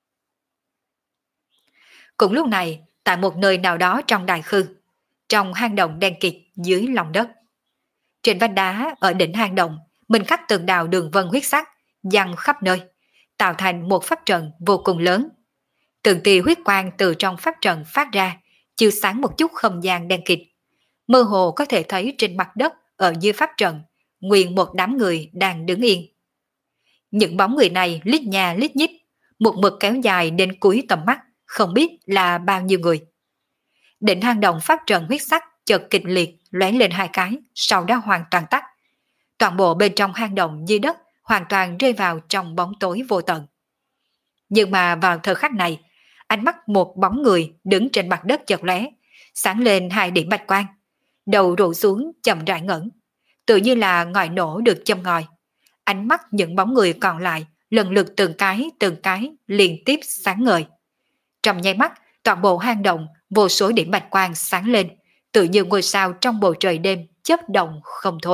A: Cũng lúc này, tại một nơi nào đó trong đại khư, trong hang động đen kịt dưới lòng đất. Trên vách đá ở đỉnh hang động, mình khắc từng đạo đường vân huyết sắc, giăng khắp nơi, tạo thành một pháp trận vô cùng lớn. Từng tia huyết quang từ trong pháp trận phát ra, chiếu sáng một chút không gian đen kịt. Mơ hồ có thể thấy trên mặt đất ở dưới pháp trận, nguyên một đám người đang đứng yên. Những bóng người này lít nhà lít nhít, một mực kéo dài đến cuối tầm mắt, không biết là bao nhiêu người. Đỉnh hang động pháp trận huyết sắc chợt kịch liệt lóe lên hai cái, sau đó hoàn toàn tắt. Toàn bộ bên trong hang động dưới đất hoàn toàn rơi vào trong bóng tối vô tận. Nhưng mà vào thời khắc này, ánh mắt một bóng người đứng trên mặt đất chợt lóe, sáng lên hai điểm bạch quang, đầu rủ xuống chậm rãi ngẩng, tự như là ngòi nổ được châm ngòi. Ánh mắt những bóng người còn lại lần lượt từng cái từng cái liên tiếp sáng ngời. Trong nháy mắt, toàn bộ hang động vô số điểm bạch quang sáng lên, tự như ngôi sao trong bầu trời đêm chớp động không thôi.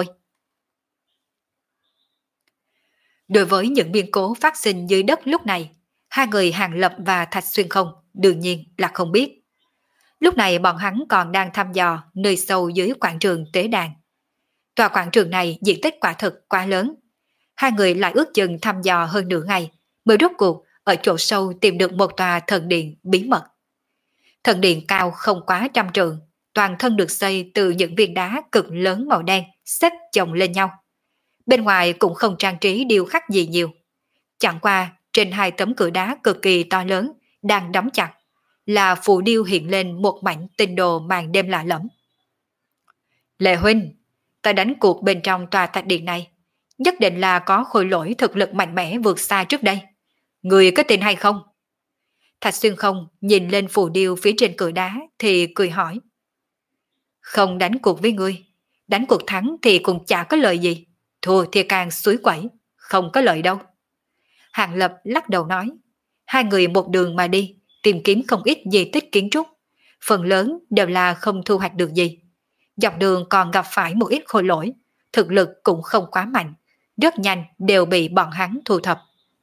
A: Đối với những biến cố phát sinh dưới đất lúc này, hai người Hàng Lập và Thạch Xuyên Không đương nhiên là không biết. Lúc này bọn hắn còn đang thăm dò nơi sâu dưới quảng trường tế đàn. Tòa quảng trường này diện tích quả thực quá lớn. Hai người lại ước chừng thăm dò hơn nửa ngày mới rốt cuộc ở chỗ sâu tìm được một tòa thần điện bí mật. Thần điện cao không quá trăm trượng, toàn thân được xây từ những viên đá cực lớn màu đen xếp chồng lên nhau. Bên ngoài cũng không trang trí điêu khắc gì nhiều. Chẳng qua trên hai tấm cửa đá cực kỳ to lớn đang đóng chặt là phù điêu hiện lên một mảnh tinh đồ màn đêm lạ lẫm. Lệ huynh, ta đánh cuộc bên trong tòa thạch điện này, nhất định là có khôi lỗi thực lực mạnh mẽ vượt xa trước đây. Người có tin hay không? Thạch Xuyên Không nhìn lên phù điêu phía trên cửa đá thì cười hỏi. Không đánh cuộc với ngươi, đánh cuộc thắng thì cũng chả có lợi gì, thua thì càng suối quẩy, không có lợi đâu. Hàng Lập lắc đầu nói, hai người một đường mà đi, tìm kiếm không ít di tích kiến trúc, phần lớn đều là không thu hoạch được gì. Dọc đường còn gặp phải một ít khôi lỗi, thực lực cũng không quá mạnh, rất nhanh đều bị bọn hắn thu thập.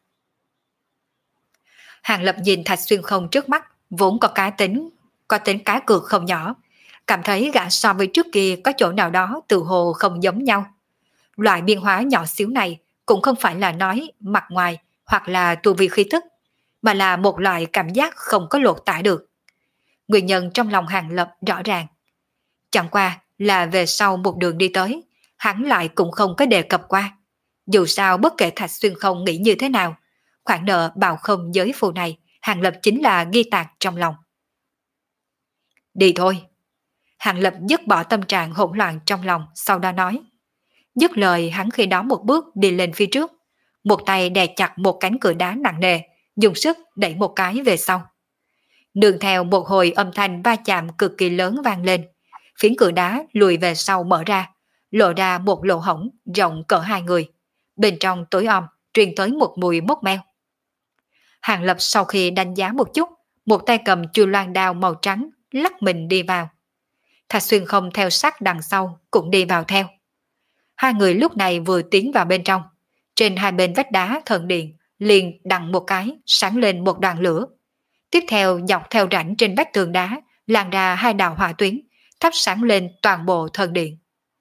A: Hàng Lập nhìn Thạch Xuyên Không trước mắt, vốn có cá tính, có tính cá cược không nhỏ, cảm thấy gã so với trước kia có chỗ nào đó tự hồ không giống nhau. Loại biến hóa nhỏ xíu này cũng không phải là nói mặt ngoài hoặc là tu vi khí tức, mà là một loại cảm giác không có lột tả được. Nguyên nhân trong lòng Hàng Lập rõ ràng. Chẳng qua là về sau một đường đi tới, hắn lại cũng không có đề cập qua. Dù sao bất kể Thạch Xuyên Không nghĩ như thế nào, khoản nợ bào không giới phù này, Hàng Lập chính là ghi tạc trong lòng. Đi thôi. Hàng Lập dứt bỏ tâm trạng hỗn loạn trong lòng, sau đó nói. Dứt lời hắn khi đó một bước đi lên phía trước, một tay đè chặt một cánh cửa đá nặng nề, dùng sức đẩy một cái về sau. Nương theo một hồi âm thanh va chạm cực kỳ lớn vang lên, phiến cửa đá lùi về sau mở ra, lộ ra một lỗ hổng rộng cỡ hai người. Bên trong tối om truyền tới một mùi mốc meo. Hàng Lập sau khi đánh giá một chút, một tay cầm chùy loan đao màu trắng lắc mình đi vào. Thạch Xuyên Không theo sát đằng sau cũng đi vào theo. Hai người lúc này vừa tiến vào bên trong, trên hai bên vách đá thần điện liền đằng một cái sáng lên một đoàn lửa. Tiếp theo dọc theo rãnh trên vách tường đá lan ra hai đạo hỏa tuyến, thắp sáng lên toàn bộ thần điện.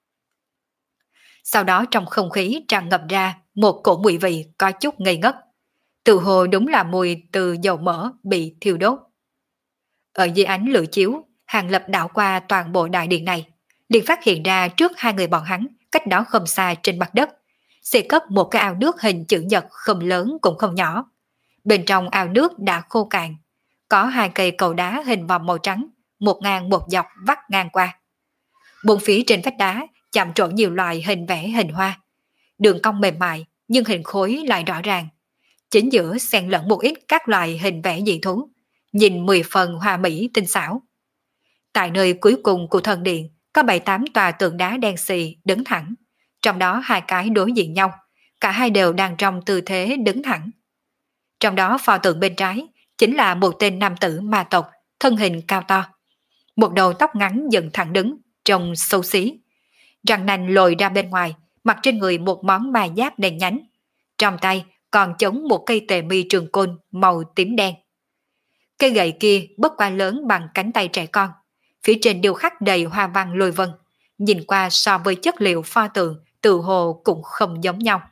A: Sau đó trong không khí tràn ngập ra một cổ mùi vị có chút ngây ngất. Tự hồ đúng là mùi từ dầu mỡ bị thiêu đốt. Ở dưới ánh lửa chiếu, Hàng Lập đảo qua toàn bộ đại điện này, liền phát hiện ra trước hai người bọn hắn, cách đó không xa trên mặt đất, sẽ cất một cái ao nước hình chữ nhật không lớn cũng không nhỏ. Bên trong ao nước đã khô cạn, có hai cây cầu đá hình vòng màu trắng, một ngang một dọc vắt ngang qua. Bốn phía trên vách đá chạm trộn nhiều loại hình vẽ hình hoa, đường cong mềm mại nhưng hình khối lại rõ ràng. Chính giữa xen lẫn một ít các loại hình vẽ dị thú, nhìn mười phần hoa mỹ tinh xảo. Tại nơi cuối cùng của thần điện có bảy tám tòa tượng đá đen xì đứng thẳng, trong đó hai cái đối diện nhau, cả hai đều đang trong tư thế đứng thẳng. Trong đó pho tượng bên trái chính là một tên nam tử ma tộc, thân hình cao to, một đầu tóc ngắn dựng thẳng đứng, trông xấu xí, răng nanh lồi ra bên ngoài, mặc trên người một món ma giáp đen nhánh, trong tay còn chống một cây tề mi trường côn màu tím đen. Cây gậy kia bất quá lớn bằng cánh tay trẻ con, phía trên điêu khắc đầy hoa văn lôi vân, nhìn qua so với chất liệu pho tượng tự hồ cũng không giống nhau.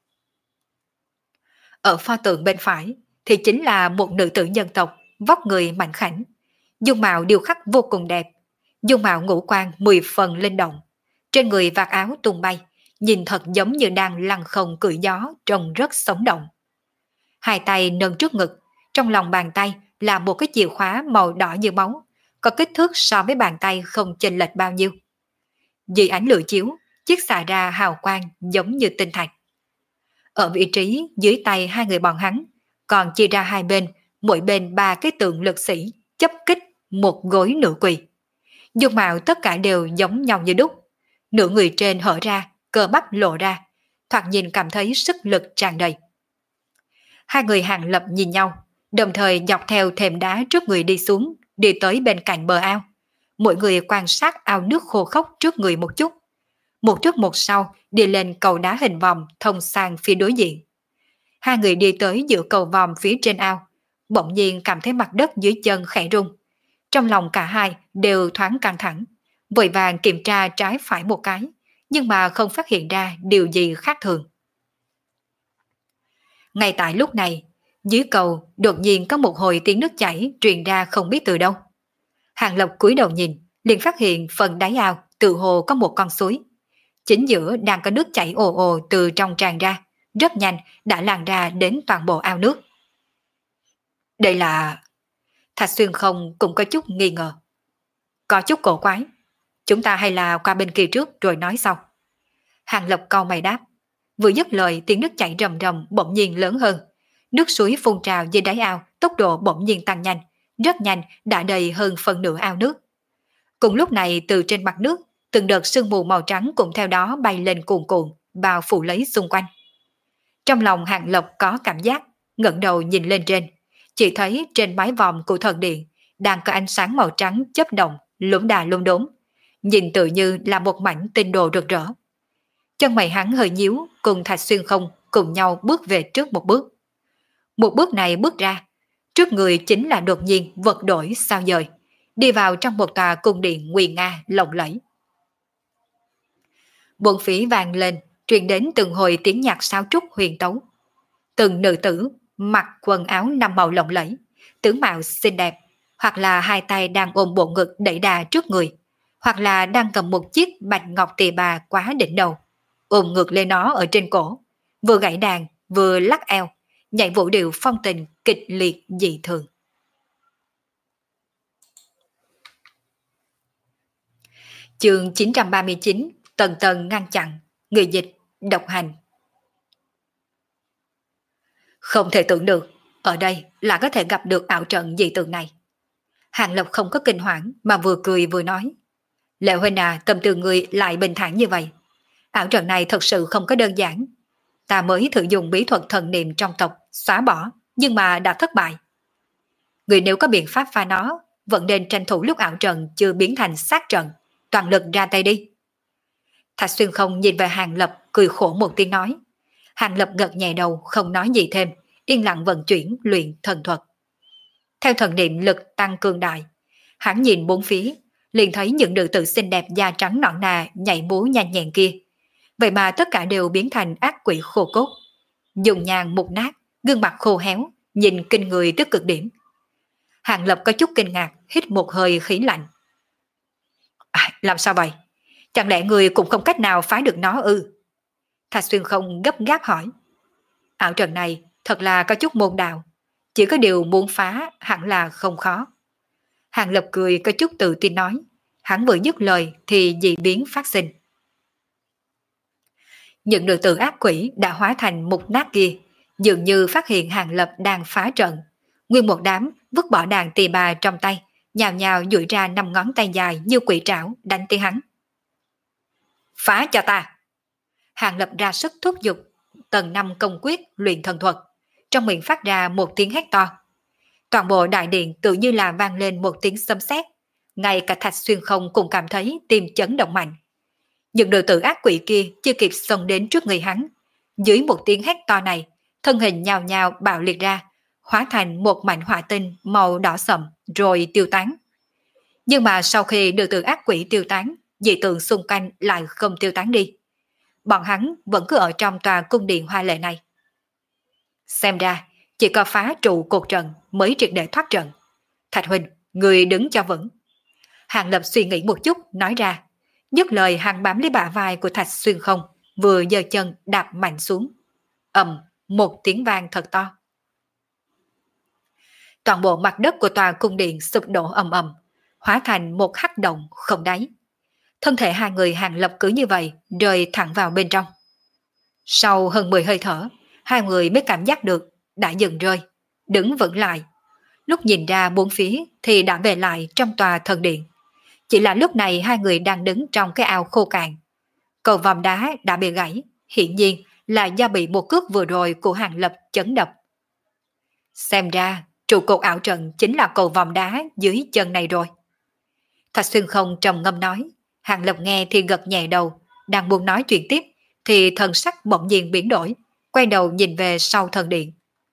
A: Ở pho tượng bên phải thì chính là một nữ tử nhân tộc, vóc người mảnh khảnh, dung mạo điêu khắc vô cùng đẹp, dung mạo ngũ quan mười phần linh động, trên người vạt áo tung bay, nhìn thật giống như đang lăn không cưỡi gió, trông rất sống động. Hai tay nâng trước ngực, trong lòng bàn tay là một cái chìa khóa màu đỏ như máu, có kích thước so với bàn tay không chênh lệch bao nhiêu. Dưới ánh lửa chiếu, chiếc xà ra hào quang giống như tinh thạch. Ở vị trí dưới tay hai người bọn hắn, còn chia ra hai bên, mỗi bên ba cái tượng lực sĩ, chấp kích, một gối nửa quỳ. Dung mạo tất cả đều giống nhau như đúc, nửa người trên hở ra, cơ bắp lộ ra, thoạt nhìn cảm thấy sức lực tràn đầy. Hai người Hàng Lập nhìn nhau, đồng thời dọc theo thềm đá trước người đi xuống, đi tới bên cạnh bờ ao. Mỗi người quan sát ao nước khô khốc trước người một chút. Một trước một sau đi lên cầu đá hình vòm thông sang phía đối diện. Hai người đi tới giữa cầu vòm phía trên ao, bỗng nhiên cảm thấy mặt đất dưới chân khẽ rung. Trong lòng cả hai đều thoáng căng thẳng, vội vàng kiểm tra trái phải một cái, nhưng mà không phát hiện ra điều gì khác thường. Ngay tại lúc này, dưới cầu đột nhiên có một hồi tiếng nước chảy truyền ra không biết từ đâu. Hàng Lập cúi đầu nhìn, liền phát hiện phần đáy ao tự hồ có một con suối. Chính giữa đang có nước chảy ồ ồ từ trong tràn ra, rất nhanh đã lan ra đến toàn bộ ao nước. Đây là... Thạch Xuyên Không cũng có chút nghi ngờ. Có chút cổ quái, chúng ta hay là qua bên kia trước rồi nói sau. Hàng Lập cau mày đáp. Vừa dứt lời tiếng nước chảy rầm rầm bỗng nhiên lớn hơn. Nước suối phun trào dưới đáy ao, tốc độ bỗng nhiên tăng nhanh, rất nhanh đã đầy hơn phần nửa ao nước. Cùng lúc này từ trên mặt nước, từng đợt sương mù màu trắng cũng theo đó bay lên cuồn cuộn, bao phủ lấy xung quanh. Trong lòng Hàng Lập có cảm giác, ngẩng đầu nhìn lên trên, chỉ thấy trên mái vòm của thần điện đang có ánh sáng màu trắng chớp động, lủng đà lung đốn, nhìn tự như là một mảnh tinh đồ rực rỡ. Chân mày hắn hơi nhíu, cùng Thạch Xuyên Không cùng nhau bước về trước một bước. Một bước này bước ra, Trước người chính là đột nhiên vật đổi sao dời, đi vào trong một tòa cung điện nguy nga lộng lẫy. Buồn phí vang lên, truyền đến từng hồi tiếng nhạc sáo trúc huyền tấu. Từng nữ tử mặc quần áo năm màu lộng lẫy, tướng mạo xinh đẹp, hoặc là hai tay đang ôm bộ ngực đẩy đà trước người, hoặc là đang cầm một chiếc bạch ngọc tỳ bà quá đỉnh đầu, ôm ngược lên nó ở trên cổ, vừa gảy đàn vừa lắc eo, nhảy vũ điệu phong tình kịch liệt dị thường. Chương chín trăm ba mươi chín, tầng tầng ngăn chặn, người dịch, độc hành. Không thể tưởng được, ở đây là có thể gặp được ảo trận dị tượng này. Hàng Lập không có kinh hoảng mà vừa cười vừa nói. Lệ huynh à, tâm tư người lại bình thản như vậy. Ảo trận này thật sự không có đơn giản. Ta mới thử dùng bí thuật thần niệm trong tộc xóa bỏ, nhưng mà đã thất bại. Người nếu có biện pháp phá nó, vẫn nên tranh thủ lúc ảo trận chưa biến thành sát trận, toàn lực ra tay đi. Thạch Xuyên Không nhìn về Hàng Lập cười khổ một tiếng nói. Hàng Lập gật nhẹ đầu không nói gì thêm, yên lặng vận chuyển luyện thần thuật. Theo thần niệm lực tăng cường đại, hắn nhìn bốn phía, liền thấy những nữ tử xinh đẹp da trắng nõn nà nhảy múa nhanh nhẹn kia. Vậy mà tất cả đều biến thành ác quỷ khô cốt, dùng nhang mục nát, gương mặt khô héo, nhìn kinh người tức cực điểm. Hàng Lập có chút kinh ngạc, hít một hơi khí lạnh. À, làm sao vậy? Chẳng lẽ người cũng không cách nào phá được nó ư? Thạch Xuyên Không gấp gáp hỏi. Ảo trận này thật là có chút môn đạo, chỉ có điều muốn phá hẳn là không khó. Hàng Lập cười có chút tự tin nói. Hắn vừa dứt lời thì dị biến phát sinh. Những nữ tử ác quỷ đã hóa thành mục nát kia, dường như phát hiện Hàng Lập đang phá trận. Nguyên một đám vứt bỏ đàn tỳ bà trong tay, nhào nhào duỗi ra năm ngón tay dài như quỷ trảo đánh tới hắn. Phá cho ta! Hàng Lập ra sức thúc giục tầng năm công quyết luyện thần thuật, trong miệng phát ra một tiếng hét to. Toàn bộ đại điện tự như là vang lên một tiếng sấm sét, ngay cả Thạch Xuyên Không cũng cảm thấy tim chấn động mạnh. Những nữ tử ác quỷ kia chưa kịp xông đến trước người hắn, dưới một tiếng hét to này, thân hình nhào nhào bạo liệt ra, hóa thành một mảnh hỏa tinh màu đỏ sậm rồi tiêu tán. Nhưng mà sau khi nữ tử ác quỷ tiêu tán, dị tượng xung quanh lại không tiêu tán đi. Bọn hắn vẫn cứ ở trong tòa cung điện hoa lệ này. Xem ra, chỉ có phá trụ cột trận mới triệt để thoát trận. Thạch huynh, người đứng cho vững. Hàng Lập suy nghĩ một chút, nói ra. Dứt lời hắn bám lấy bả vai của Thạch Xuyên Không, vừa giơ chân đạp mạnh xuống. Ầm, một tiếng vang thật to. Toàn bộ mặt đất của tòa cung điện sụp đổ ầm ầm, hóa thành một hắc động không đáy. Thân thể hai người Hàng Lập cứ như vậy rơi thẳng vào bên trong. Sau hơn mười hơi thở, hai người mới cảm giác được đã dừng rơi, đứng vững lại. Lúc nhìn ra bốn phía thì đã về lại trong tòa thần điện. Chỉ là lúc này hai người đang đứng trong cái ao khô cạn. Cầu vòm đá đã bị gãy, hiển nhiên là do bị một cước vừa rồi của Hàng Lập chấn đập. Xem ra trụ cột ảo trận chính là cầu vòm đá dưới chân này rồi. Thạch Xuyên Không trầm ngâm nói. Hàng Lập nghe thì gật nhẹ đầu, đang muốn nói chuyện tiếp thì thần sắc bỗng nhiên biến đổi, quay đầu nhìn về sau thần điện.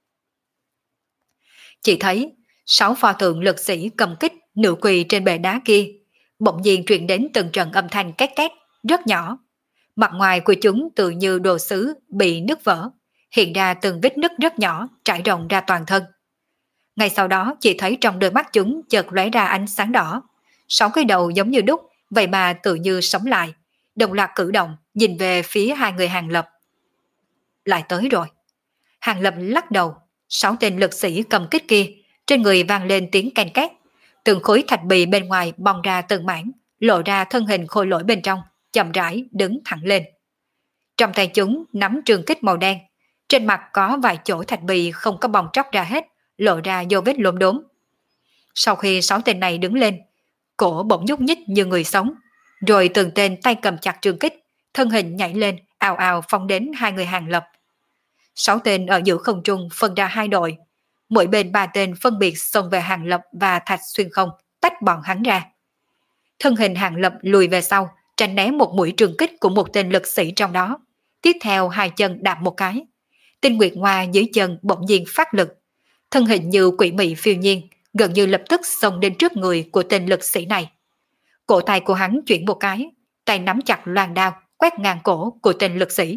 A: Chỉ thấy sáu pho tượng lực sĩ cầm kích nửa quỳ trên bệ đá kia, bỗng nhiên truyền đến từng trận âm thanh két két rất nhỏ. Mặt ngoài của chúng tự như đồ sứ bị nứt vỡ, hiện ra từng vết nứt rất nhỏ trải rộng ra toàn thân. Ngay sau đó chỉ thấy trong đôi mắt chúng chợt lóe ra ánh sáng đỏ, sáu cái đầu giống như đúc, vậy mà tự như sống lại, đồng loạt cử động nhìn về phía hai người Hàng Lập. Lại tới rồi. Hàng Lập lắc đầu, sáu tên lực sĩ cầm kích kia, trên người vang lên tiếng ken két, từng khối thạch bì bên ngoài bong ra từng mảng, lộ ra thân hình khôi lỗi bên trong, chậm rãi đứng thẳng lên. Trong tay chúng nắm trường kích màu đen, trên mặt có vài chỗ thạch bì không có bong tróc ra hết, lộ ra vô vết lốm đốm. Sau khi sáu tên này đứng lên, cổ bỗng nhúc nhích như người sống, rồi từng tên tay cầm chặt trường kích, thân hình nhảy lên, ào ào phóng đến hai người Hàng Lập. Sáu tên ở giữa không trung phân ra hai đội, mỗi bên ba tên phân biệt xông về Hàng Lập và Thạch Xuyên Không, tách bọn hắn ra. Thân hình Hàng Lập lùi về sau, tránh né một mũi trường kích của một tên lực sĩ trong đó. Tiếp theo hai chân đạp một cái, tinh nguyệt hoa dưới chân bỗng nhiên phát lực, thân hình như quỷ mị phiêu nhiên, gần như lập tức xông đến trước người của tên lực sĩ này. Cổ tay của hắn chuyển một cái, tay nắm chặt loan đao, quét ngang cổ của tên lực sĩ.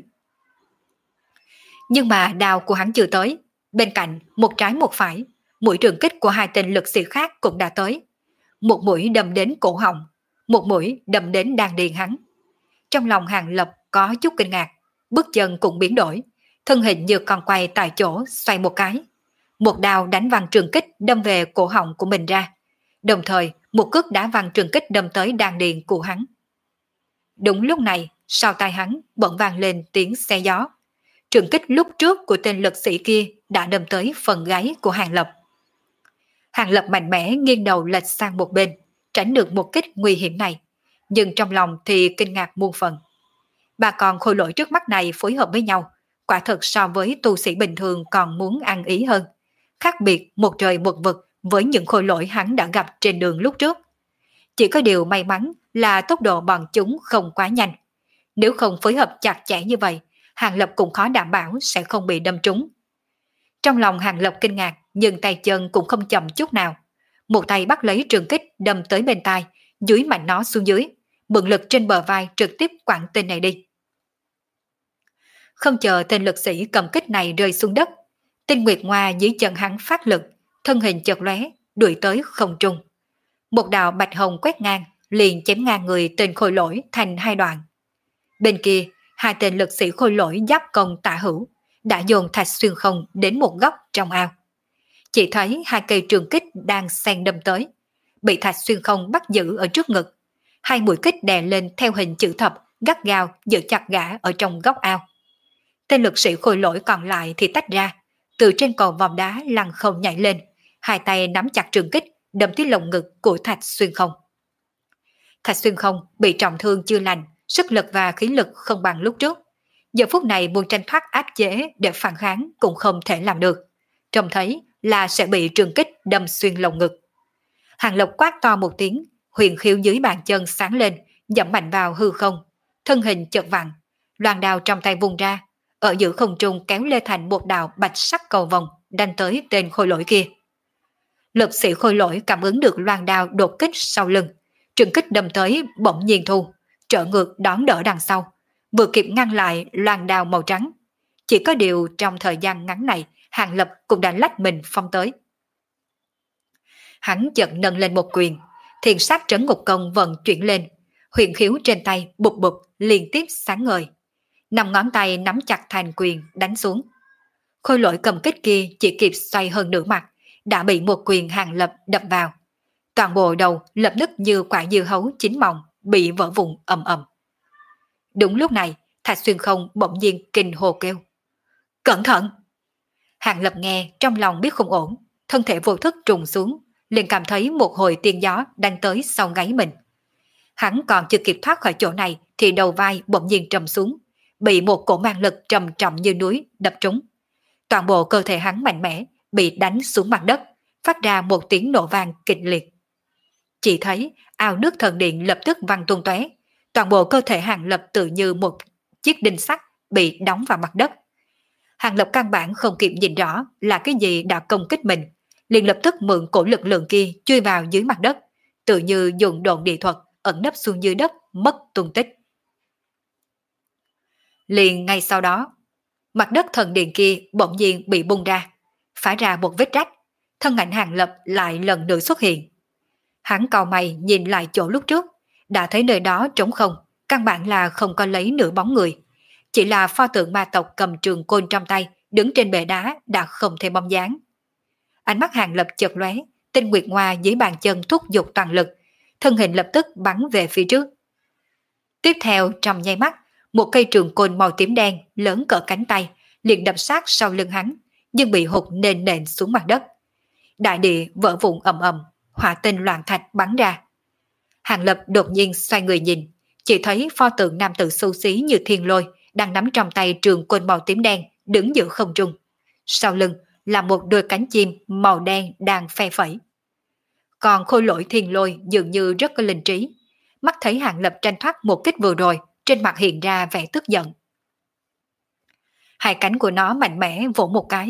A: Nhưng mà đao của hắn chưa tới, bên cạnh một trái một phải, mũi trường kích của hai tên lực sĩ khác cũng đã tới. Một mũi đâm đến cổ họng, một mũi đâm đến đan điền hắn. Trong lòng Hàng Lập có chút kinh ngạc, bước chân cũng biến đổi, thân hình như con quay tại chỗ xoay một cái. Một đao đánh văng trường kích đâm về cổ họng của mình ra, đồng thời một cước đá văng trường kích đâm tới đan điền của hắn. Đúng lúc này, sau tai hắn bỗng vang lên tiếng xe gió. Trường kích lúc trước của tên lực sĩ kia đã đâm tới phần gáy của Hàng Lập. Hàng Lập mạnh mẽ nghiêng đầu lệch sang một bên, tránh được một kích nguy hiểm này, nhưng trong lòng thì kinh ngạc muôn phần. Ba con khôi lỗi trước mắt này phối hợp với nhau, quả thực so với tu sĩ bình thường còn muốn ăn ý hơn. Khác biệt một trời một vực với những khôi lỗi hắn đã gặp trên đường lúc trước. Chỉ có điều may mắn là tốc độ bọn chúng không quá nhanh. Nếu không phối hợp chặt chẽ như vậy, Hàng Lập cũng khó đảm bảo sẽ không bị đâm trúng. Trong lòng Hàng Lập kinh ngạc, nhưng tay chân cũng không chậm chút nào. Một tay bắt lấy trường kích đâm tới bên tai, dưới mạnh nó xuống dưới, mượn lực trên bờ vai trực tiếp quẳng tên này đi. Không chờ tên lực sĩ cầm kích này rơi xuống đất, Tinh Nguyệt Ngoa dưới chân hắn phát lực, thân hình chợt lóe, đuổi tới không trung. Một đạo bạch hồng quét ngang, liền chém ngang người tên khôi lỗi thành hai đoạn. Bên kia, hai tên lực sĩ khôi lỗi giáp công tả hữu, đã dồn Thạch Xuyên Không đến một góc trong ao. Chỉ thấy hai cây trường kích đang xen đâm tới, bị Thạch Xuyên Không bắt giữ ở trước ngực. Hai mũi kích đè lên theo hình chữ thập, gắt gao giữ chặt gã ở trong góc ao. Tên lực sĩ khôi lỗi còn lại thì tách ra, từ trên cầu vòm đá lăn không nhảy lên, hai tay nắm chặt trường kích đâm tới lồng ngực của Thạch Xuyên Không. Thạch Xuyên Không bị trọng thương chưa lành, sức lực và khí lực không bằng lúc trước. Giờ phút này muốn tranh thoát áp chế để phản kháng cũng không thể làm được. Trông thấy là sẽ bị trường kích đâm xuyên lồng ngực. Hàng Lập quát to một tiếng, huyền khiếu dưới bàn chân sáng lên, dẫm mạnh vào hư không. Thân hình chợt vặn, loan đao trong tay vung ra, ở giữa không trung kéo lê thành một đạo bạch sắc cầu vồng đánh tới tên khôi lỗi kia. Lực sĩ khôi lỗi cảm ứng được loan đao đột kích sau lưng, trường kích đâm tới bỗng nhiên thu, trở ngược đón đỡ đằng sau, vừa kịp ngăn lại loan đao màu trắng. Chỉ có điều trong thời gian ngắn này, Hàng Lập cũng đã lách mình phong tới. Hắn chợt nâng lên một quyền, thiền sát trấn ngục công vận chuyển lên, huyền khiếu trên tay bụp bụp liên tiếp sáng ngời. Năm ngón tay nắm chặt thành quyền đánh xuống. Khôi lỗi cầm kích kia chỉ kịp xoay hơn nửa mặt, đã bị một quyền Hàng Lập đập vào. Toàn bộ đầu lập tức như quả dưa hấu chín mọng, bị vỡ vụn ầm ầm. Đúng lúc này, Thạch Xuyên Không bỗng nhiên kinh hô kêu: "Cẩn thận!" Hàng Lập nghe trong lòng biết không ổn, thân thể vô thức trùng xuống, liền cảm thấy một hồi tiên gió đang tới sau gáy mình. Hắn còn chưa kịp thoát khỏi chỗ này thì đầu vai bỗng nhiên trầm xuống, bị một cổ mang lực trầm trọng như núi đập trúng. Toàn bộ cơ thể hắn mạnh mẽ bị đánh xuống mặt đất, phát ra một tiếng nổ vang kịch liệt. Chỉ thấy ao nước thần điện lập tức văng tung tóe, toàn bộ cơ thể Hàng Lập tự như một chiếc đinh sắt bị đóng vào mặt đất. Hàng Lập căn bản không kịp nhìn rõ là cái gì đã công kích mình, liền lập tức mượn cổ lực lượng kia chui vào dưới mặt đất, tự như dùng độn địa thuật ẩn nấp xuống dưới đất mất tung tích. Liền ngay sau đó, mặt đất thần điện kia bỗng nhiên bị bung ra, phá ra một vết rách, thân ảnh Hàng Lập lại lần nữa xuất hiện. Hắn cau mày nhìn lại chỗ lúc trước, đã thấy nơi đó trống không, căn bản là không có lấy nửa bóng người. Chỉ là pho tượng ma tộc cầm trường côn trong tay, đứng trên bệ đá đã không thêm bóng dáng. Ánh mắt Hàng Lập chợt lóe, Tinh Nguyệt Ngoa dưới bàn chân thúc giục toàn lực, thân hình lập tức bắn về phía trước. Tiếp theo trong nháy mắt, một cây trường côn màu tím đen lớn cỡ cánh tay liền đập sát sau lưng hắn, nhưng bị hụt nền nện xuống mặt đất. Đại địa vỡ vụn ầm ầm, hỏa tinh loạn thạch bắn ra. Hàng Lập đột nhiên xoay người nhìn, chỉ thấy pho tượng nam tử xấu xí như thiên lôi đang nắm trong tay trường côn màu tím đen đứng giữa không trung. Sau lưng là một đôi cánh chim màu đen đang phe phẩy. Còn khôi lỗi thiên lôi dường như rất có linh trí, mắt thấy Hàng Lập tranh thoát một kích vừa rồi, trên mặt hiện ra vẻ tức giận. Hai cánh của nó mạnh mẽ vỗ một cái,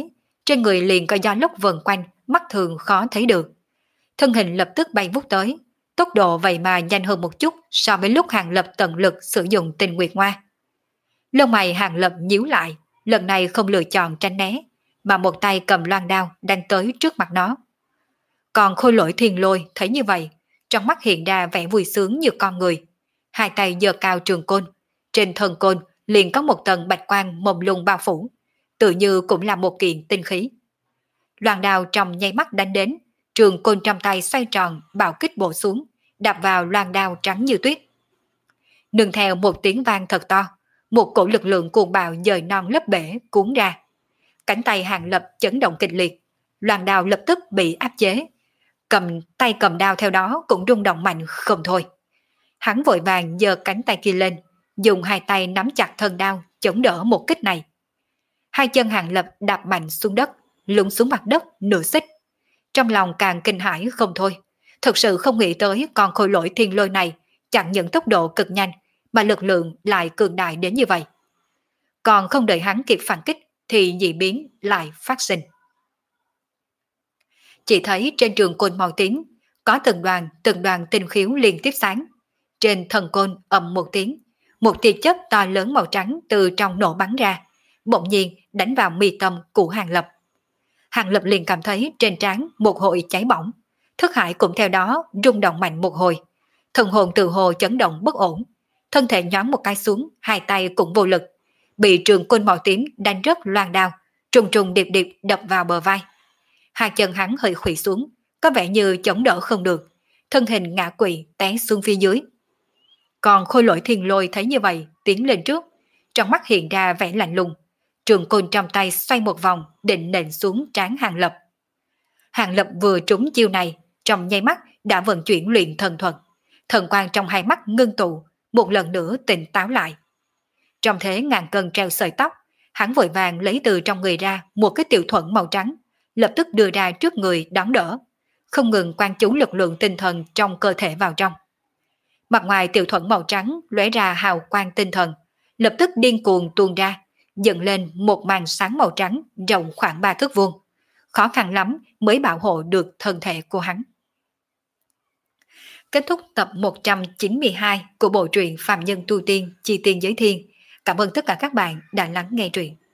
A: trên người liền có gió lốc vần quanh, mắt thường khó thấy được. Thân hình lập tức bay vút tới, tốc độ vậy mà nhanh hơn một chút so với lúc Hàng Lập tận lực sử dụng Tinh Nguyệt Ngoa. Lông mày Hàng Lập nhíu lại, lần này không lựa chọn tránh né, mà một tay cầm loan đao đánh tới trước mặt nó. Còn Khôi Lỗi Thiên Lôi thấy như vậy, trong mắt hiện ra vẻ vui sướng như con người. Hai tay giơ cao trường côn, trên thân côn liền có một tầng bạch quang mông lung bao phủ, tự như cũng là một kiện tinh khí. Loan đao trong nháy mắt đánh đến, trường côn trong tay xoay tròn, bạo kích bổ xuống, đạp vào loan đao trắng như tuyết. Nương theo một tiếng vang thật to, một cổ lực lượng cuồng bạo dời non lấp bể cuốn ra. Cánh tay Hàng Lập chấn động kịch liệt, loan đao lập tức bị áp chế. Cầm tay cầm đao theo đó cũng rung động mạnh không thôi. Hắn vội vàng giơ cánh tay kia lên, dùng hai tay nắm chặt thân đao chống đỡ một kích này. Hai chân Hàng Lập đạp mạnh xuống đất, lún xuống mặt đất nửa xích. Trong lòng càng kinh hãi không thôi, thực sự không nghĩ tới con Khôi Lỗi Thiên Lôi này chẳng những tốc độ cực nhanh mà lực lượng lại cường đại đến như vậy. Còn không đợi hắn kịp phản kích thì dị biến lại phát sinh. Chỉ thấy trên trường côn màu tím có từng đoàn từng đoàn tinh khiếu liên tiếp sáng. Trên thần côn ầm một tiếng, một tia chớp to lớn màu trắng từ trong nổ bắn ra, bỗng nhiên đánh vào mi tâm của Hàng Lập. Hàng Lập liền cảm thấy trên trán một hồi cháy bỏng, thức hải cũng theo đó rung động mạnh một hồi, thần hồn tự hồ chấn động bất ổn, thân thể nhoáng một cái xuống, hai tay cũng vô lực, bị trường côn màu tím đánh rớt loan đao, trùng trùng điệp điệp đập vào bờ vai. Hai chân hắn hơi khuỵu xuống, có vẻ như chống đỡ không được, thân hình ngã quỵ té xuống phía dưới. Còn Khôi Lỗi Thiên Lôi thấy như vậy, tiến lên trước, trong mắt hiện ra vẻ lạnh lùng, trường côn trong tay xoay một vòng định nện xuống trán Hàng Lập. Hàng Lập vừa trúng chiêu này, trong nháy mắt đã vận chuyển luyện thần thuật, thần quang trong hai mắt ngưng tụ, một lần nữa tỉnh táo lại. Trong thế ngàn cân treo sợi tóc, hắn vội vàng lấy từ trong người ra một cái tiểu thuẫn màu trắng, lập tức đưa ra trước người đón đỡ, không ngừng quan chú lực lượng tinh thần trong cơ thể vào trong. Mặt ngoài tiểu thuẫn màu trắng lóe ra hào quang tinh thần, lập tức điên cuồng tuôn ra, dựng lên một màn sáng màu trắng rộng khoảng ba thước vuông, khó khăn lắm mới bảo hộ được thân thể của hắn. Kết thúc tập một trăm chín mươi hai của bộ truyện Phàm Nhân Tu Tiên Chi Tiên Giới Thiên. Cảm ơn tất cả các bạn đã lắng nghe truyện.